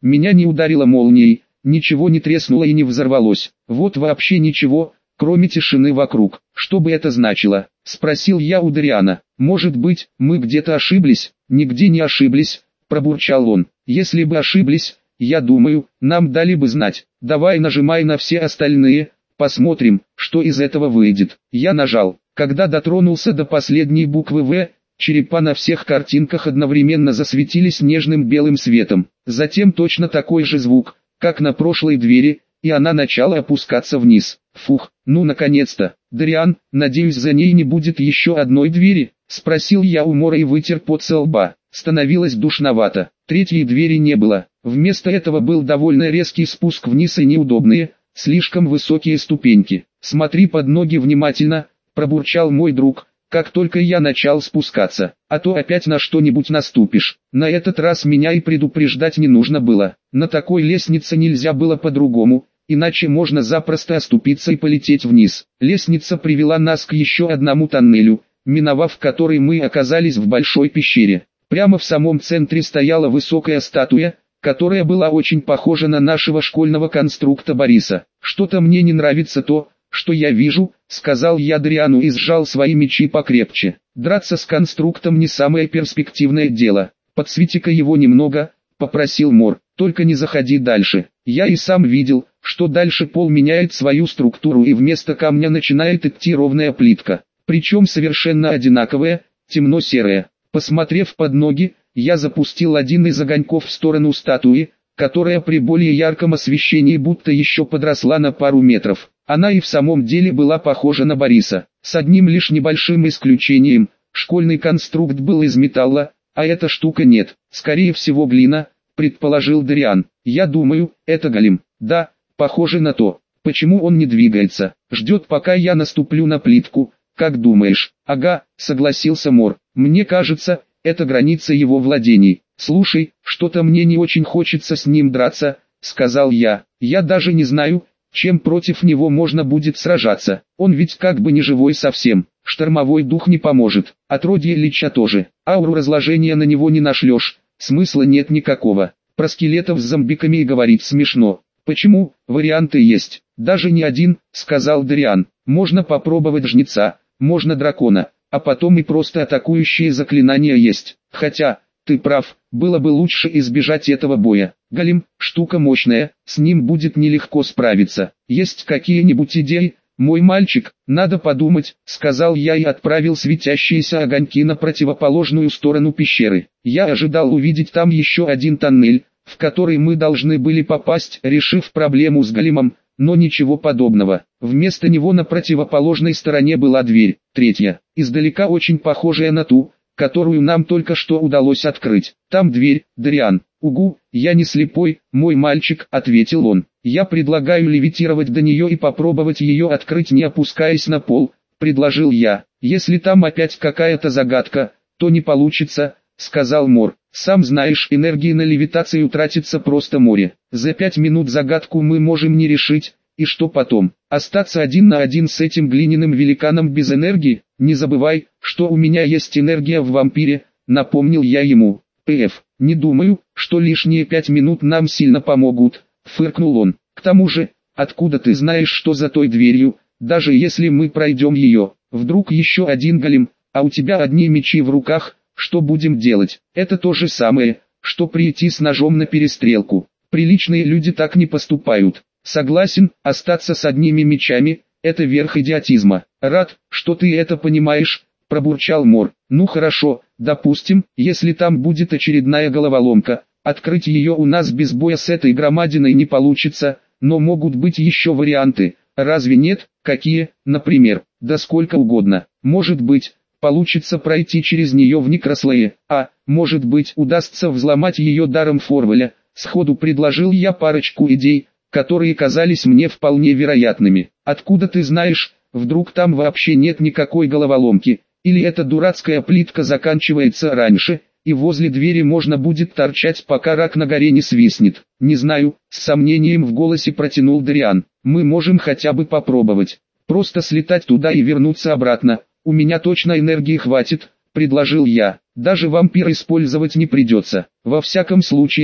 Меня не ударило молнией, ничего не треснуло и не взорвалось. Вот вообще ничего, кроме тишины вокруг. Что бы это значило? Спросил я у Дариана. Может быть, мы где-то ошиблись? Нигде не ошиблись, пробурчал он. Если бы ошиблись, я думаю, нам дали бы знать. Давай нажимай на все остальные, посмотрим, что из этого выйдет. Я нажал. Когда дотронулся до последней буквы «В», черепа на всех картинках одновременно засветились нежным белым светом. Затем точно такой же звук, как на прошлой двери, и она начала опускаться вниз. Фух, ну наконец-то. Дариан, надеюсь, за ней не будет еще одной двери? Спросил я у Мора и вытер пот со лба. Становилось душновато. Третьей двери не было. Вместо этого был довольно резкий спуск вниз и неудобные, слишком высокие ступеньки. Смотри под ноги внимательно, пробурчал мой друг, как только я начал спускаться, а то опять на что-нибудь наступишь. На этот раз меня и предупреждать не нужно было. На такой лестнице нельзя было по-другому, иначе можно запросто оступиться и полететь вниз. Лестница привела нас к еще одному тоннелю, миновав который мы оказались в большой пещере. Прямо в самом центре стояла высокая статуя, которая была очень похожа на нашего школьного конструкта Бориса. «Что-то мне не нравится то, что я вижу», — сказал я Дариану и сжал свои мечи покрепче. «Драться с конструктом не самое перспективное дело. Подсвети-ка его немного», — попросил Мор. «Только не заходи дальше». Я и сам видел, что дальше пол меняет свою структуру и вместо камня начинает идти ровная плитка. Причем совершенно одинаковая, темно-серая. Посмотрев под ноги, я запустил один из огоньков в сторону статуи, которая при более ярком освещении будто еще подросла на пару метров. Она и в самом деле была похожа на Бориса. С одним лишь небольшим исключением, школьный конструкт был из металла, а эта штука нет. Скорее всего глина, предположил Дариан. Я думаю, это голем. Да, похоже на то. Почему он не двигается? Ждет, пока я наступлю на плитку. Как думаешь? Ага, согласился Мор. Мне кажется, это граница его владений. Слушай, что-то мне не очень хочется с ним драться, сказал я. Я даже не знаю, чем против него можно будет сражаться. Он ведь как бы не живой совсем. Штормовой дух не поможет. Отродье Лича тоже. Ауру разложения на него не нашлешь. Смысла нет никакого. Про скелетов с зомбиками и говорить смешно. Почему? Варианты есть. Даже не один, сказал Дариан. Можно попробовать жнеца, можно дракона, а потом и просто атакующие заклинания есть. Хотя, ты прав, было бы лучше избежать этого боя. Голем, штука мощная, с ним будет нелегко справиться. Есть какие-нибудь идеи? Мой мальчик, надо подумать, сказал я и отправил светящиеся огоньки на противоположную сторону пещеры. Я ожидал увидеть там еще один тоннель, в который мы должны были попасть, решив проблему с големом, но ничего подобного. Вместо него на противоположной стороне была дверь, третья, издалека очень похожая на ту, которую нам только что удалось открыть. Там дверь, Дариан. Угу, я не слепой, мой мальчик, ответил он. Я предлагаю левитировать до нее и попробовать ее открыть, не опускаясь на пол, предложил я. Если там опять какая-то загадка, то не получится, сказал Мор. Сам знаешь, энергии на левитацию тратится просто море. За пять минут загадку мы можем не решить, и что потом? Остаться один на один с этим глиняным великаном без энергии? Не забывай, что у меня есть энергия в вампире, напомнил я ему. Пф, не думаю, что лишние пять минут нам сильно помогут, фыркнул он. К тому же, откуда ты знаешь, что за той дверью, даже если мы пройдем ее? Вдруг еще один голем, а у тебя одни мечи в руках? Что будем делать? Это то же самое, что прийти с ножом на перестрелку. Приличные люди так не поступают. Согласен, остаться с одними мечами – это верх идиотизма. Рад, что ты это понимаешь, пробурчал Мор. Ну хорошо, допустим, если там будет очередная головоломка, открыть ее у нас без боя с этой громадиной не получится, но могут быть еще варианты. Разве нет? Какие, например? Да сколько угодно. Может быть, получится пройти через нее в некрослое, а, может быть, удастся взломать ее даром Форваля. Сходу предложил я парочку идей, которые казались мне вполне вероятными. Откуда ты знаешь, вдруг там вообще нет никакой головоломки, или эта дурацкая плитка заканчивается раньше, и возле двери можно будет торчать, пока рак на горе не свистнет. Не знаю, с сомнением в голосе протянул Дариан. Мы можем хотя бы попробовать. Просто слетать туда и вернуться обратно. У меня точно энергии хватит, предложил я. Даже вампир использовать не придется. Во всяком случае,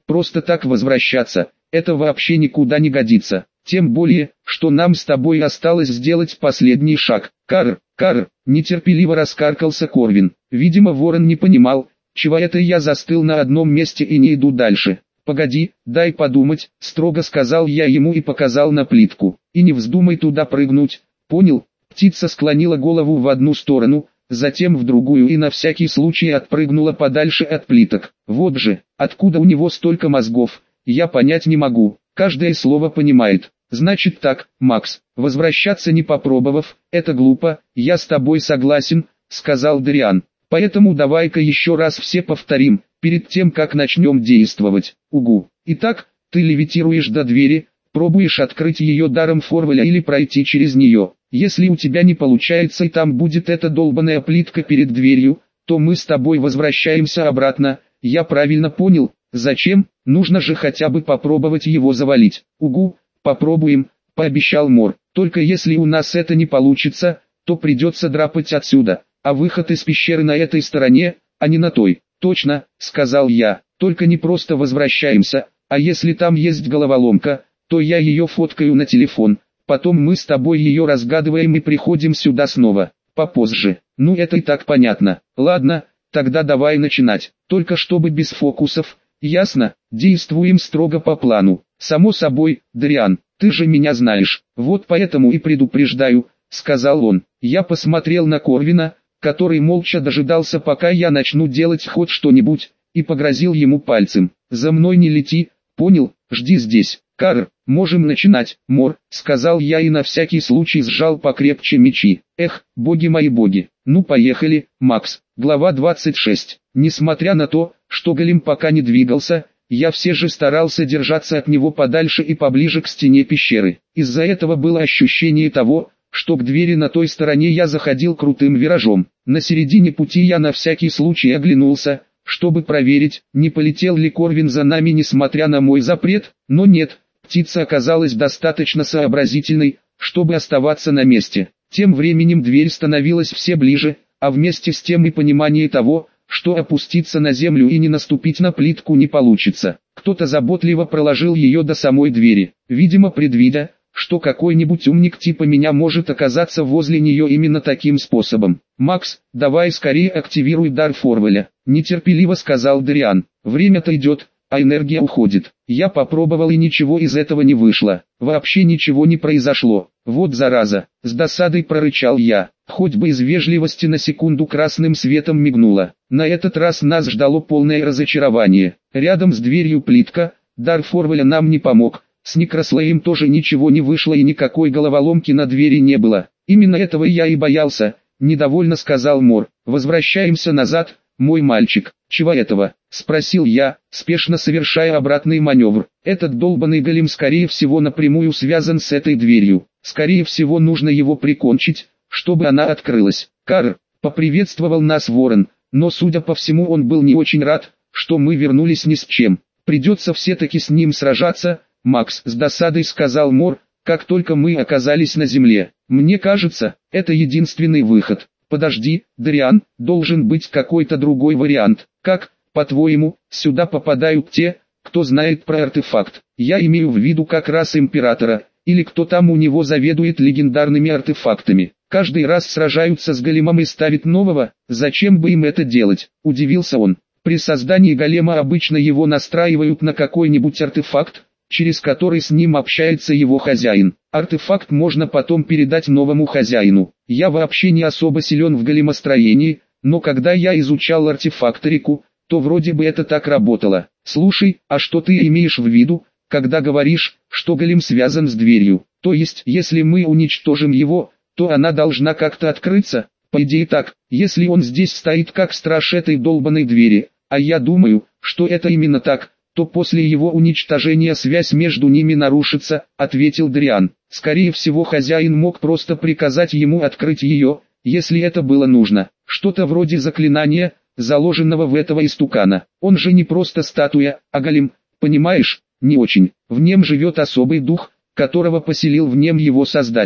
Просто так возвращаться, это вообще никуда не годится. Тем более, что нам с тобой осталось сделать последний шаг. Карр, Карр, нетерпеливо раскаркался Корвин. Видимо, ворон не понимал, чего это я застыл на одном месте и не иду дальше. «Погоди, дай подумать», — строго сказал я ему и показал на плитку. «И не вздумай туда прыгнуть, понял?» Птица склонила голову в одну сторону, затем в другую и на всякий случай отпрыгнула подальше от плиток. Вот же, откуда у него столько мозгов, я понять не могу, каждое слово понимает. «Значит так, Макс, возвращаться не попробовав, это глупо, я с тобой согласен», — сказал Дариан. «Поэтому давай-ка еще раз все повторим, перед тем как начнем действовать. Угу. Итак, ты левитируешь до двери, пробуешь открыть ее даром Форвеля или пройти через нее. Если у тебя не получается и там будет эта долбаная плитка перед дверью, то мы с тобой возвращаемся обратно. Я правильно понял? Зачем? Нужно же хотя бы попробовать его завалить». «Угу, попробуем», — пообещал Мор. «Только если у нас это не получится, то придется драпать отсюда, а выход из пещеры на этой стороне, а не на той». «Точно», — сказал я, — «только не просто возвращаемся, а если там есть головоломка, то я ее фоткаю на телефон, потом мы с тобой ее разгадываем и приходим сюда снова, попозже». «Ну это и так понятно. Ладно, тогда давай начинать, только чтобы без фокусов, ясно? Действуем строго по плану». «Само собой, Дариан, ты же меня знаешь, вот поэтому и предупреждаю», — сказал он. Я посмотрел на Корвина, который молча дожидался, пока я начну делать хоть что-нибудь, и погрозил ему пальцем. «За мной не лети, понял? Жди здесь». «Карр, можем начинать, Мор», — сказал я и на всякий случай сжал покрепче мечи. «Эх, боги мои боги». «Ну поехали, Макс». Глава двадцать шесть. Несмотря на то, что голем пока не двигался, я все же старался держаться от него подальше и поближе к стене пещеры. Из-за этого было ощущение того, что к двери на той стороне я заходил крутым виражом. На середине пути я на всякий случай оглянулся, чтобы проверить, не полетел ли Корвин за нами несмотря на мой запрет, но нет, птица оказалась достаточно сообразительной, чтобы оставаться на месте. Тем временем дверь становилась все ближе, а вместе с тем и понимание того, что опуститься на землю и не наступить на плитку не получится. Кто-то заботливо проложил ее до самой двери, видимо предвидя, что какой-нибудь умник типа меня может оказаться возле нее именно таким способом. «Макс, давай скорее активируй дар Форвеля», — нетерпеливо сказал Дариан. «Время-то идет, а энергия уходит». Я попробовал и ничего из этого не вышло. Вообще ничего не произошло. «Вот зараза», — с досадой прорычал я. Хоть бы из вежливости на секунду красным светом мигнуло. На этот раз нас ждало полное разочарование. Рядом с дверью плитка, дар Форвеля нам не помог. С Некрослеем тоже ничего не вышло и никакой головоломки на двери не было. «Именно этого я и боялся», — недовольно сказал Мор. «Возвращаемся назад, мой мальчик». «Чего этого?» — спросил я, спешно совершая обратный маневр. «Этот долбанный голем скорее всего напрямую связан с этой дверью. Скорее всего нужно его прикончить, чтобы она открылась». «Карр», — поприветствовал нас ворон, но судя по всему он был не очень рад, что мы вернулись ни с чем. «Придется все-таки с ним сражаться», — Макс с досадой сказал Мор, как только мы оказались на земле. «Мне кажется, это единственный выход». «Подожди, Дариан, должен быть какой-то другой вариант. Как, по-твоему, сюда попадают те, кто знает про артефакт? Я имею в виду как раз Императора, или кто там у него заведует легендарными артефактами. Каждый раз сражаются с големом и ставят нового, зачем бы им это делать?» — удивился он. «При создании голема обычно его настраивают на какой-нибудь артефакт, через который с ним общается его хозяин. Артефакт можно потом передать новому хозяину. Я вообще не особо силен в големостроении, но когда я изучал артефакторику, то вроде бы это так работало. Слушай, а что ты имеешь в виду, когда говоришь, что голем связан с дверью? То есть, если мы уничтожим его, то она должна как-то открыться? По идее так, если он здесь стоит как страж этой долбанной двери, а я думаю, что это именно так, то после его уничтожения связь между ними нарушится», — ответил Дариан. «Скорее всего хозяин мог просто приказать ему открыть ее, если это было нужно. Что-то вроде заклинания, заложенного в этого истукана. Он же не просто статуя, а голем, понимаешь? Не очень. В нем живет особый дух, которого поселил в нем его создатель.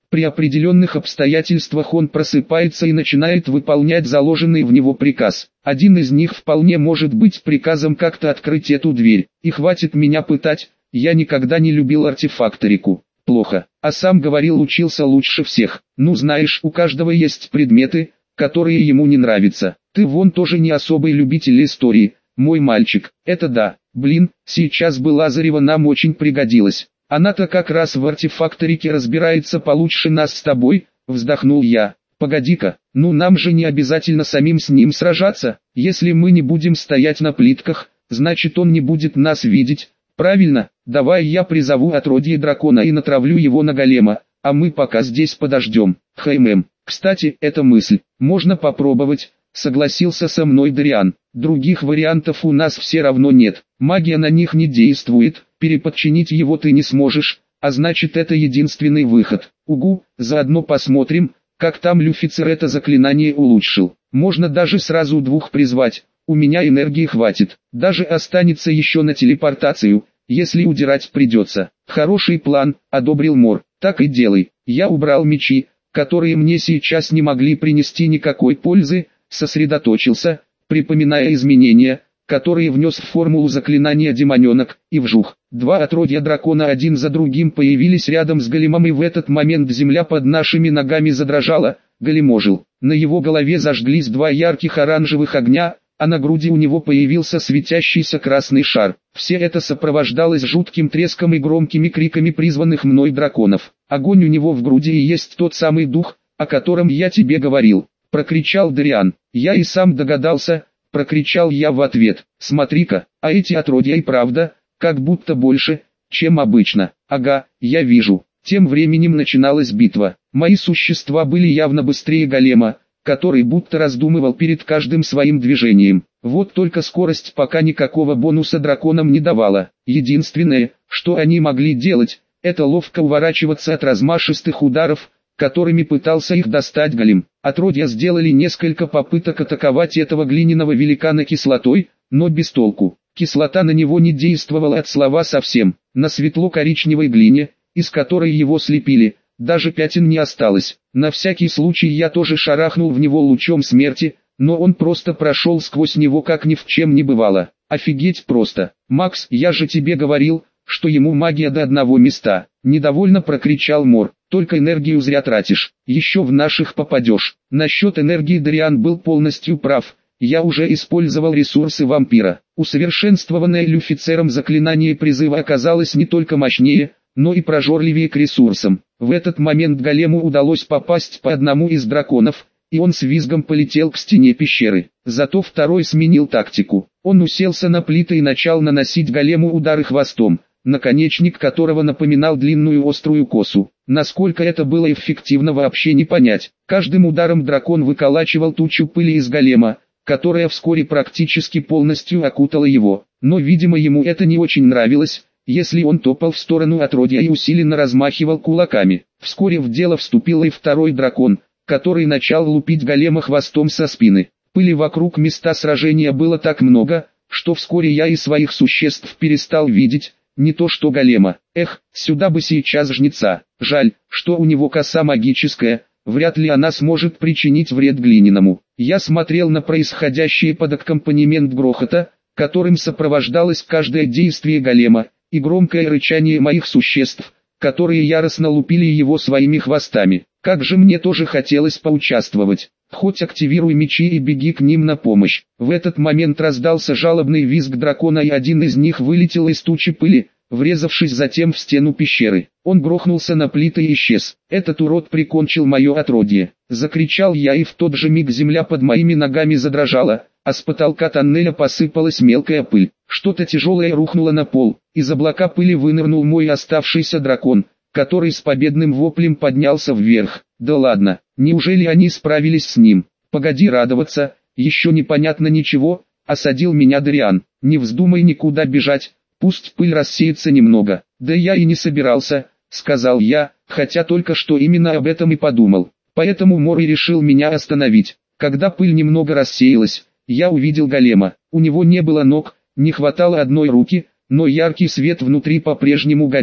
При определенных обстоятельствах он просыпается и начинает выполнять заложенный в него приказ. Один из них вполне может быть приказом как-то открыть эту дверь. И хватит меня пытать, я никогда не любил артефакторику. Плохо, а сам говорил, учился лучше всех. Ну знаешь, у каждого есть предметы, которые ему не нравятся. Ты вон тоже не особый любитель истории, мой мальчик. Это да, блин, сейчас бы Лазарева нам очень пригодилась. Она-то как раз в артефакторике разбирается получше нас с тобой, вздохнул я. Погоди-ка, ну нам же не обязательно самим с ним сражаться. Если мы не будем стоять на плитках, значит он не будет нас видеть. Правильно, давай я призову отродье дракона и натравлю его на голема, а мы пока здесь подождем. Хэймэм, кстати, эта мысль, можно попробовать, согласился со мной Дариан. Других вариантов у нас все равно нет, магия на них не действует, переподчинить его ты не сможешь, а значит это единственный выход. Угу, заодно посмотрим, как там Люфицер это заклинание улучшил. Можно даже сразу двух призвать. У меня энергии хватит, даже останется еще на телепортацию, если удирать придется. Хороший план, одобрил Мор, так и делай. Я убрал мечи, которые мне сейчас не могли принести никакой пользы, сосредоточился, припоминая изменения, которые внес в формулу заклинания демоненок, и вжух. Два отродья дракона один за другим появились рядом с големом, и в этот момент земля под нашими ногами задрожала. Голем ожил, на его голове зажглись два ярких оранжевых огня, а на груди у него появился светящийся красный шар. Все это сопровождалось жутким треском и громкими криками призванных мной драконов. Огонь у него в груди и есть тот самый дух, о котором я тебе говорил, прокричал Дариан. Я и сам догадался, прокричал я в ответ. Смотри-ка, а эти отродья и правда, как будто больше, чем обычно. Ага, я вижу. Тем временем начиналась битва. Мои существа были явно быстрее голема, который будто раздумывал перед каждым своим движением. Вот только скорость пока никакого бонуса драконам не давала. Единственное, что они могли делать, это ловко уворачиваться от размашистых ударов, которыми пытался их достать голем. Отродья сделали несколько попыток атаковать этого глиняного великана кислотой, но без толку. Кислота на него не действовала от слова совсем. На светло-коричневой глине, из которой его слепили, даже пятен не осталось. На всякий случай я тоже шарахнул в него лучом смерти, но он просто прошел сквозь него как ни в чем не бывало. Офигеть просто. Макс, я же тебе говорил, что ему магия до одного места. Недовольно прокричал Мор. Только энергию зря тратишь, еще в наших попадешь. Насчет энергии Дариан был полностью прав. Я уже использовал ресурсы вампира. Усовершенствованное Люфицером заклинание призыва оказалось не только мощнее, но и прожорливее к ресурсам. В этот момент голему удалось попасть по одному из драконов, и он с визгом полетел к стене пещеры. Зато второй сменил тактику. Он уселся на плиты и начал наносить голему удары хвостом, наконечник которого напоминал длинную острую косу. Насколько это было эффективно, вообще не понять. Каждым ударом дракон выколачивал тучу пыли из голема, которая вскоре практически полностью окутала его. Но видимо ему это не очень нравилось, если он топал в сторону отродья и усиленно размахивал кулаками. Вскоре в дело вступил и второй дракон, который начал лупить голема хвостом со спины. Пыли вокруг места сражения было так много, что вскоре я и своих существ перестал видеть, не то что голема. Эх, сюда бы сейчас жнеца. Жаль, что у него коса магическая, вряд ли она сможет причинить вред глиняному. Я смотрел на происходящее под аккомпанемент грохота, которым сопровождалось каждое действие голема, и громкое рычание моих существ, которые яростно лупили его своими хвостами. Как же мне тоже хотелось поучаствовать. Хоть активируй мечи и беги к ним на помощь. В этот момент раздался жалобный визг дракона, и один из них вылетел из тучи пыли, врезавшись затем в стену пещеры. Он грохнулся на плиты и исчез. Этот урод прикончил мое отродье. Закричал я, и в тот же миг земля под моими ногами задрожала, а с потолка тоннеля посыпалась мелкая пыль. Что-то тяжелое рухнуло на пол. Из облака пыли вынырнул мой оставшийся дракон, который с победным воплем поднялся вверх. Да ладно, неужели они справились с ним? Погоди радоваться, еще непонятно ничего, осадил меня Дариан. Не вздумай никуда бежать, пусть пыль рассеется немного. Да я и не собирался, сказал я, хотя только что именно об этом и подумал. Поэтому Мор и решил меня остановить. Когда пыль немного рассеялась, я увидел голема. У него не было ног, не хватало одной руки, но яркий свет внутри по-прежнему горел.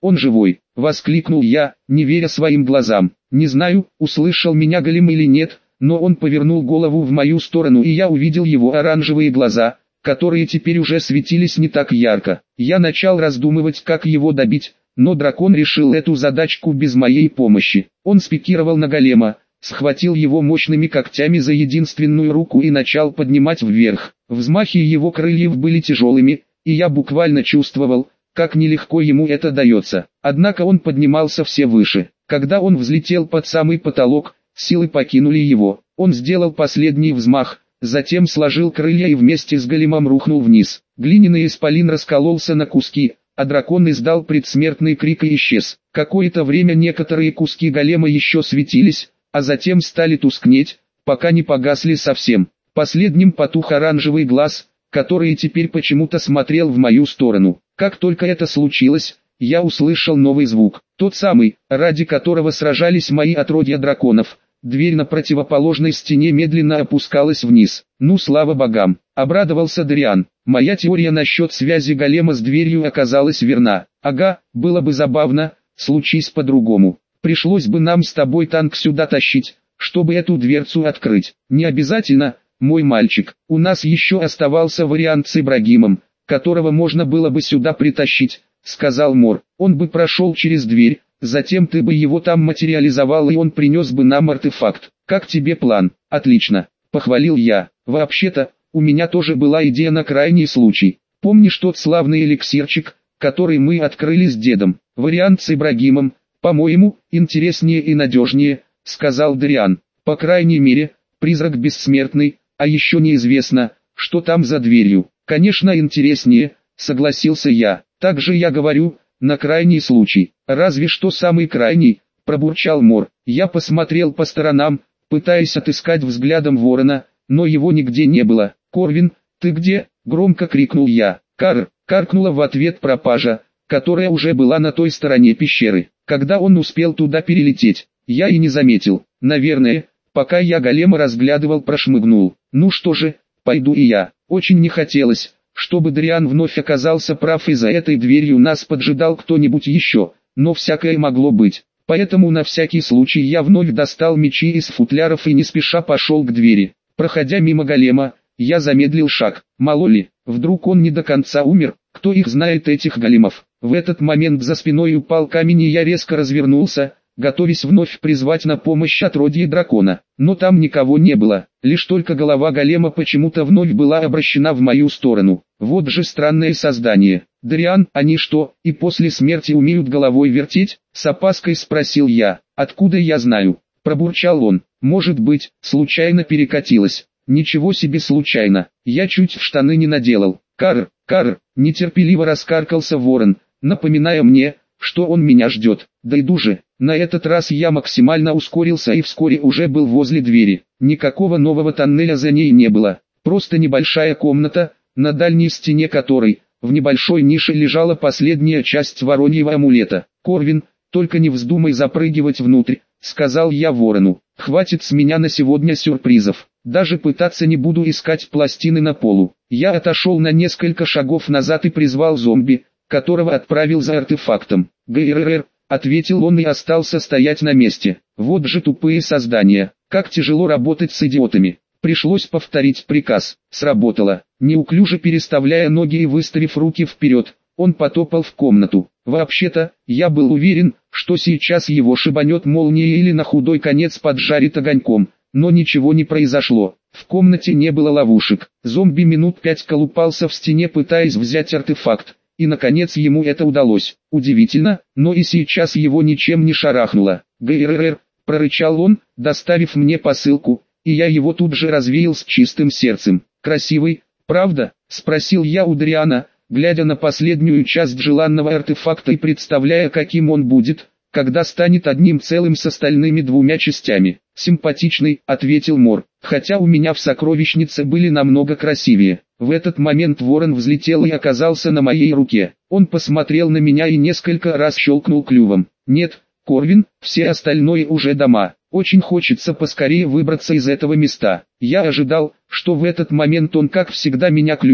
он живой!» — воскликнул я, не веря своим глазам. Не знаю, услышал меня голем или нет, но он повернул голову в мою сторону, и я увидел его оранжевые глаза, которые теперь уже светились не так ярко. Я начал раздумывать, как его добить, но дракон решил эту задачку без моей помощи. Он спикировал на голема, схватил его мощными когтями за единственную руку и начал поднимать вверх. Взмахи его крыльев были тяжелыми, и я буквально чувствовал, как нелегко ему это дается. Однако он поднимался все выше. Когда он взлетел под самый потолок, силы покинули его. Он сделал последний взмах, затем сложил крылья и вместе с големом рухнул вниз. Глиняный исполин раскололся на куски, а дракон издал предсмертный крик и исчез. Какое-то время некоторые куски голема еще светились, а затем стали тускнеть, пока не погасли совсем. Последним потух оранжевый глаз, который теперь почему-то смотрел в мою сторону. Как только это случилось, я услышал новый звук, тот самый, ради которого сражались мои отродья драконов. Дверь на противоположной стене медленно опускалась вниз. «Ну, слава богам!» — обрадовался Дариан. «Моя теория насчет связи голема с дверью оказалась верна. Ага, было бы забавно, случись по-другому. Пришлось бы нам с тобой танк сюда тащить, чтобы эту дверцу открыть. Не обязательно, мой мальчик. У нас еще оставался вариант с Ибрагимом, которого можно было бы сюда притащить», — сказал Мор. «Он бы прошел через дверь. Затем ты бы его там материализовал, и он принес бы нам артефакт. Как тебе план?» «Отлично», — похвалил я. «Вообще-то, у меня тоже была идея на крайний случай. Помнишь тот славный эликсирчик, который мы открыли с дедом? Вариант с Ибрагимом, по-моему, интереснее и надежнее», — сказал Дариан. «По крайней мере, призрак бессмертный, а еще неизвестно, что там за дверью». «Конечно, интереснее», — согласился я. «Также я говорю, на крайний случай». «Разве что самый крайний», — пробурчал Мор. Я посмотрел по сторонам, пытаясь отыскать взглядом ворона, но его нигде не было. «Корвин, ты где?» — громко крикнул я. «Кар!» — каркнула в ответ пропажа, которая уже была на той стороне пещеры. Когда он успел туда перелететь, я и не заметил. Наверное, пока я голема разглядывал, прошмыгнул. Ну что же, пойду и я. Очень не хотелось, чтобы Дариан вновь оказался прав, и за этой дверью нас поджидал кто-нибудь еще. Но всякое могло быть. Поэтому на всякий случай я вновь достал мечи из футляров и не спеша пошел к двери. Проходя мимо голема, я замедлил шаг. Мало ли, вдруг он не до конца умер, кто их знает, этих големов. В этот момент за спиной упал камень, и я резко развернулся, готовясь вновь призвать на помощь отродье дракона. Но там никого не было, лишь только голова голема почему-то вновь была обращена в мою сторону. Вот же странное создание. «Дариан, они что, и после смерти умеют головой вертеть?» — с опаской спросил я. «Откуда я знаю?» — пробурчал он. «Может быть, случайно перекатилось». «Ничего себе случайно, я чуть в штаны не наделал». «Кар, кар!» — нетерпеливо раскаркался ворон, напоминая мне, что он меня ждет. «Да иду же!» На этот раз я максимально ускорился и вскоре уже был возле двери. Никакого нового тоннеля за ней не было, просто небольшая комната, на дальней стене которой, в небольшой нише, лежала последняя часть вороньего амулета. «Корвин, только не вздумай запрыгивать внутрь», — сказал я ворону. «Хватит с меня на сегодня сюрпризов. Даже пытаться не буду искать пластины на полу». Я отошел на несколько шагов назад и призвал зомби, которого отправил за артефактом. «ГРР», — ответил он и остался стоять на месте. Вот же тупые создания, как тяжело работать с идиотами. Пришлось повторить приказ. Сработало. Неуклюже переставляя ноги и выставив руки вперед, он потопал в комнату. Вообще-то, я был уверен, что сейчас его шибанет молнией или на худой конец поджарит огоньком, но ничего не произошло. В комнате не было ловушек. Зомби минут пять колупался в стене, пытаясь взять артефакт, и наконец ему это удалось. Удивительно, но и сейчас его ничем не шарахнуло. «ГРР», — прорычал он, доставив мне посылку, и я его тут же развеял с чистым сердцем. «Красивый, правда?» — спросил я у Дариана, глядя на последнюю часть желанного артефакта и представляя, каким он будет, когда станет одним целым с остальными двумя частями. «Симпатичный», — ответил Мор, «хотя у меня в сокровищнице были намного красивее». В этот момент ворон взлетел и оказался на моей руке. Он посмотрел на меня и несколько раз щелкнул клювом. «Нет, Корвин, все остальное уже дома. Очень хочется поскорее выбраться из этого места». Я ожидал, что в этот момент он как всегда меня клюнет,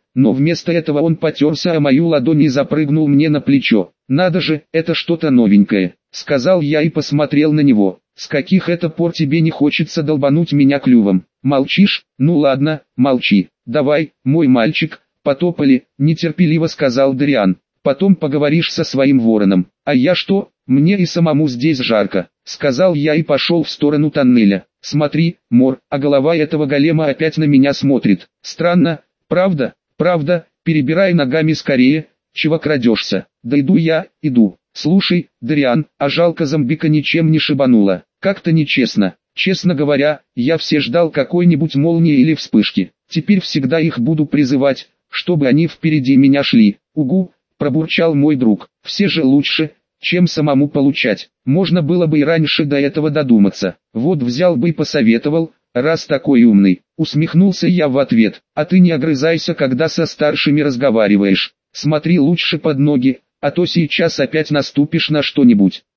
но вместо этого он потерся о мою ладонь и запрыгнул мне на плечо. «Надо же, это что-то новенькое», — сказал я и посмотрел на него. «С каких это пор тебе не хочется долбануть меня клювом? Молчишь? Ну ладно, молчи. Давай, мой мальчик, потопали», — нетерпеливо сказал Дариан. «Потом поговоришь со своим вороном». «А я что? Мне и самому здесь жарко», — сказал я и пошел в сторону тоннеля. «Смотри, Мор, а голова этого голема опять на меня смотрит. Странно, правда? Правда, перебирай ногами скорее, чего крадешься?» «Да иду я, иду. Слушай, Дариан, а жалко зомбика ничем не шибануло. Как-то нечестно. Честно говоря, я все ждал какой-нибудь молнии или вспышки. Теперь всегда их буду призывать, чтобы они впереди меня шли». «Угу», пробурчал мой друг. «Все же лучше, чем самому получать. Можно было бы и раньше до этого додуматься. Вот взял бы и посоветовал, раз такой умный». Усмехнулся я в ответ. «А ты не огрызайся, когда со старшими разговариваешь. Смотри лучше под ноги, а то сейчас опять наступишь на что-нибудь».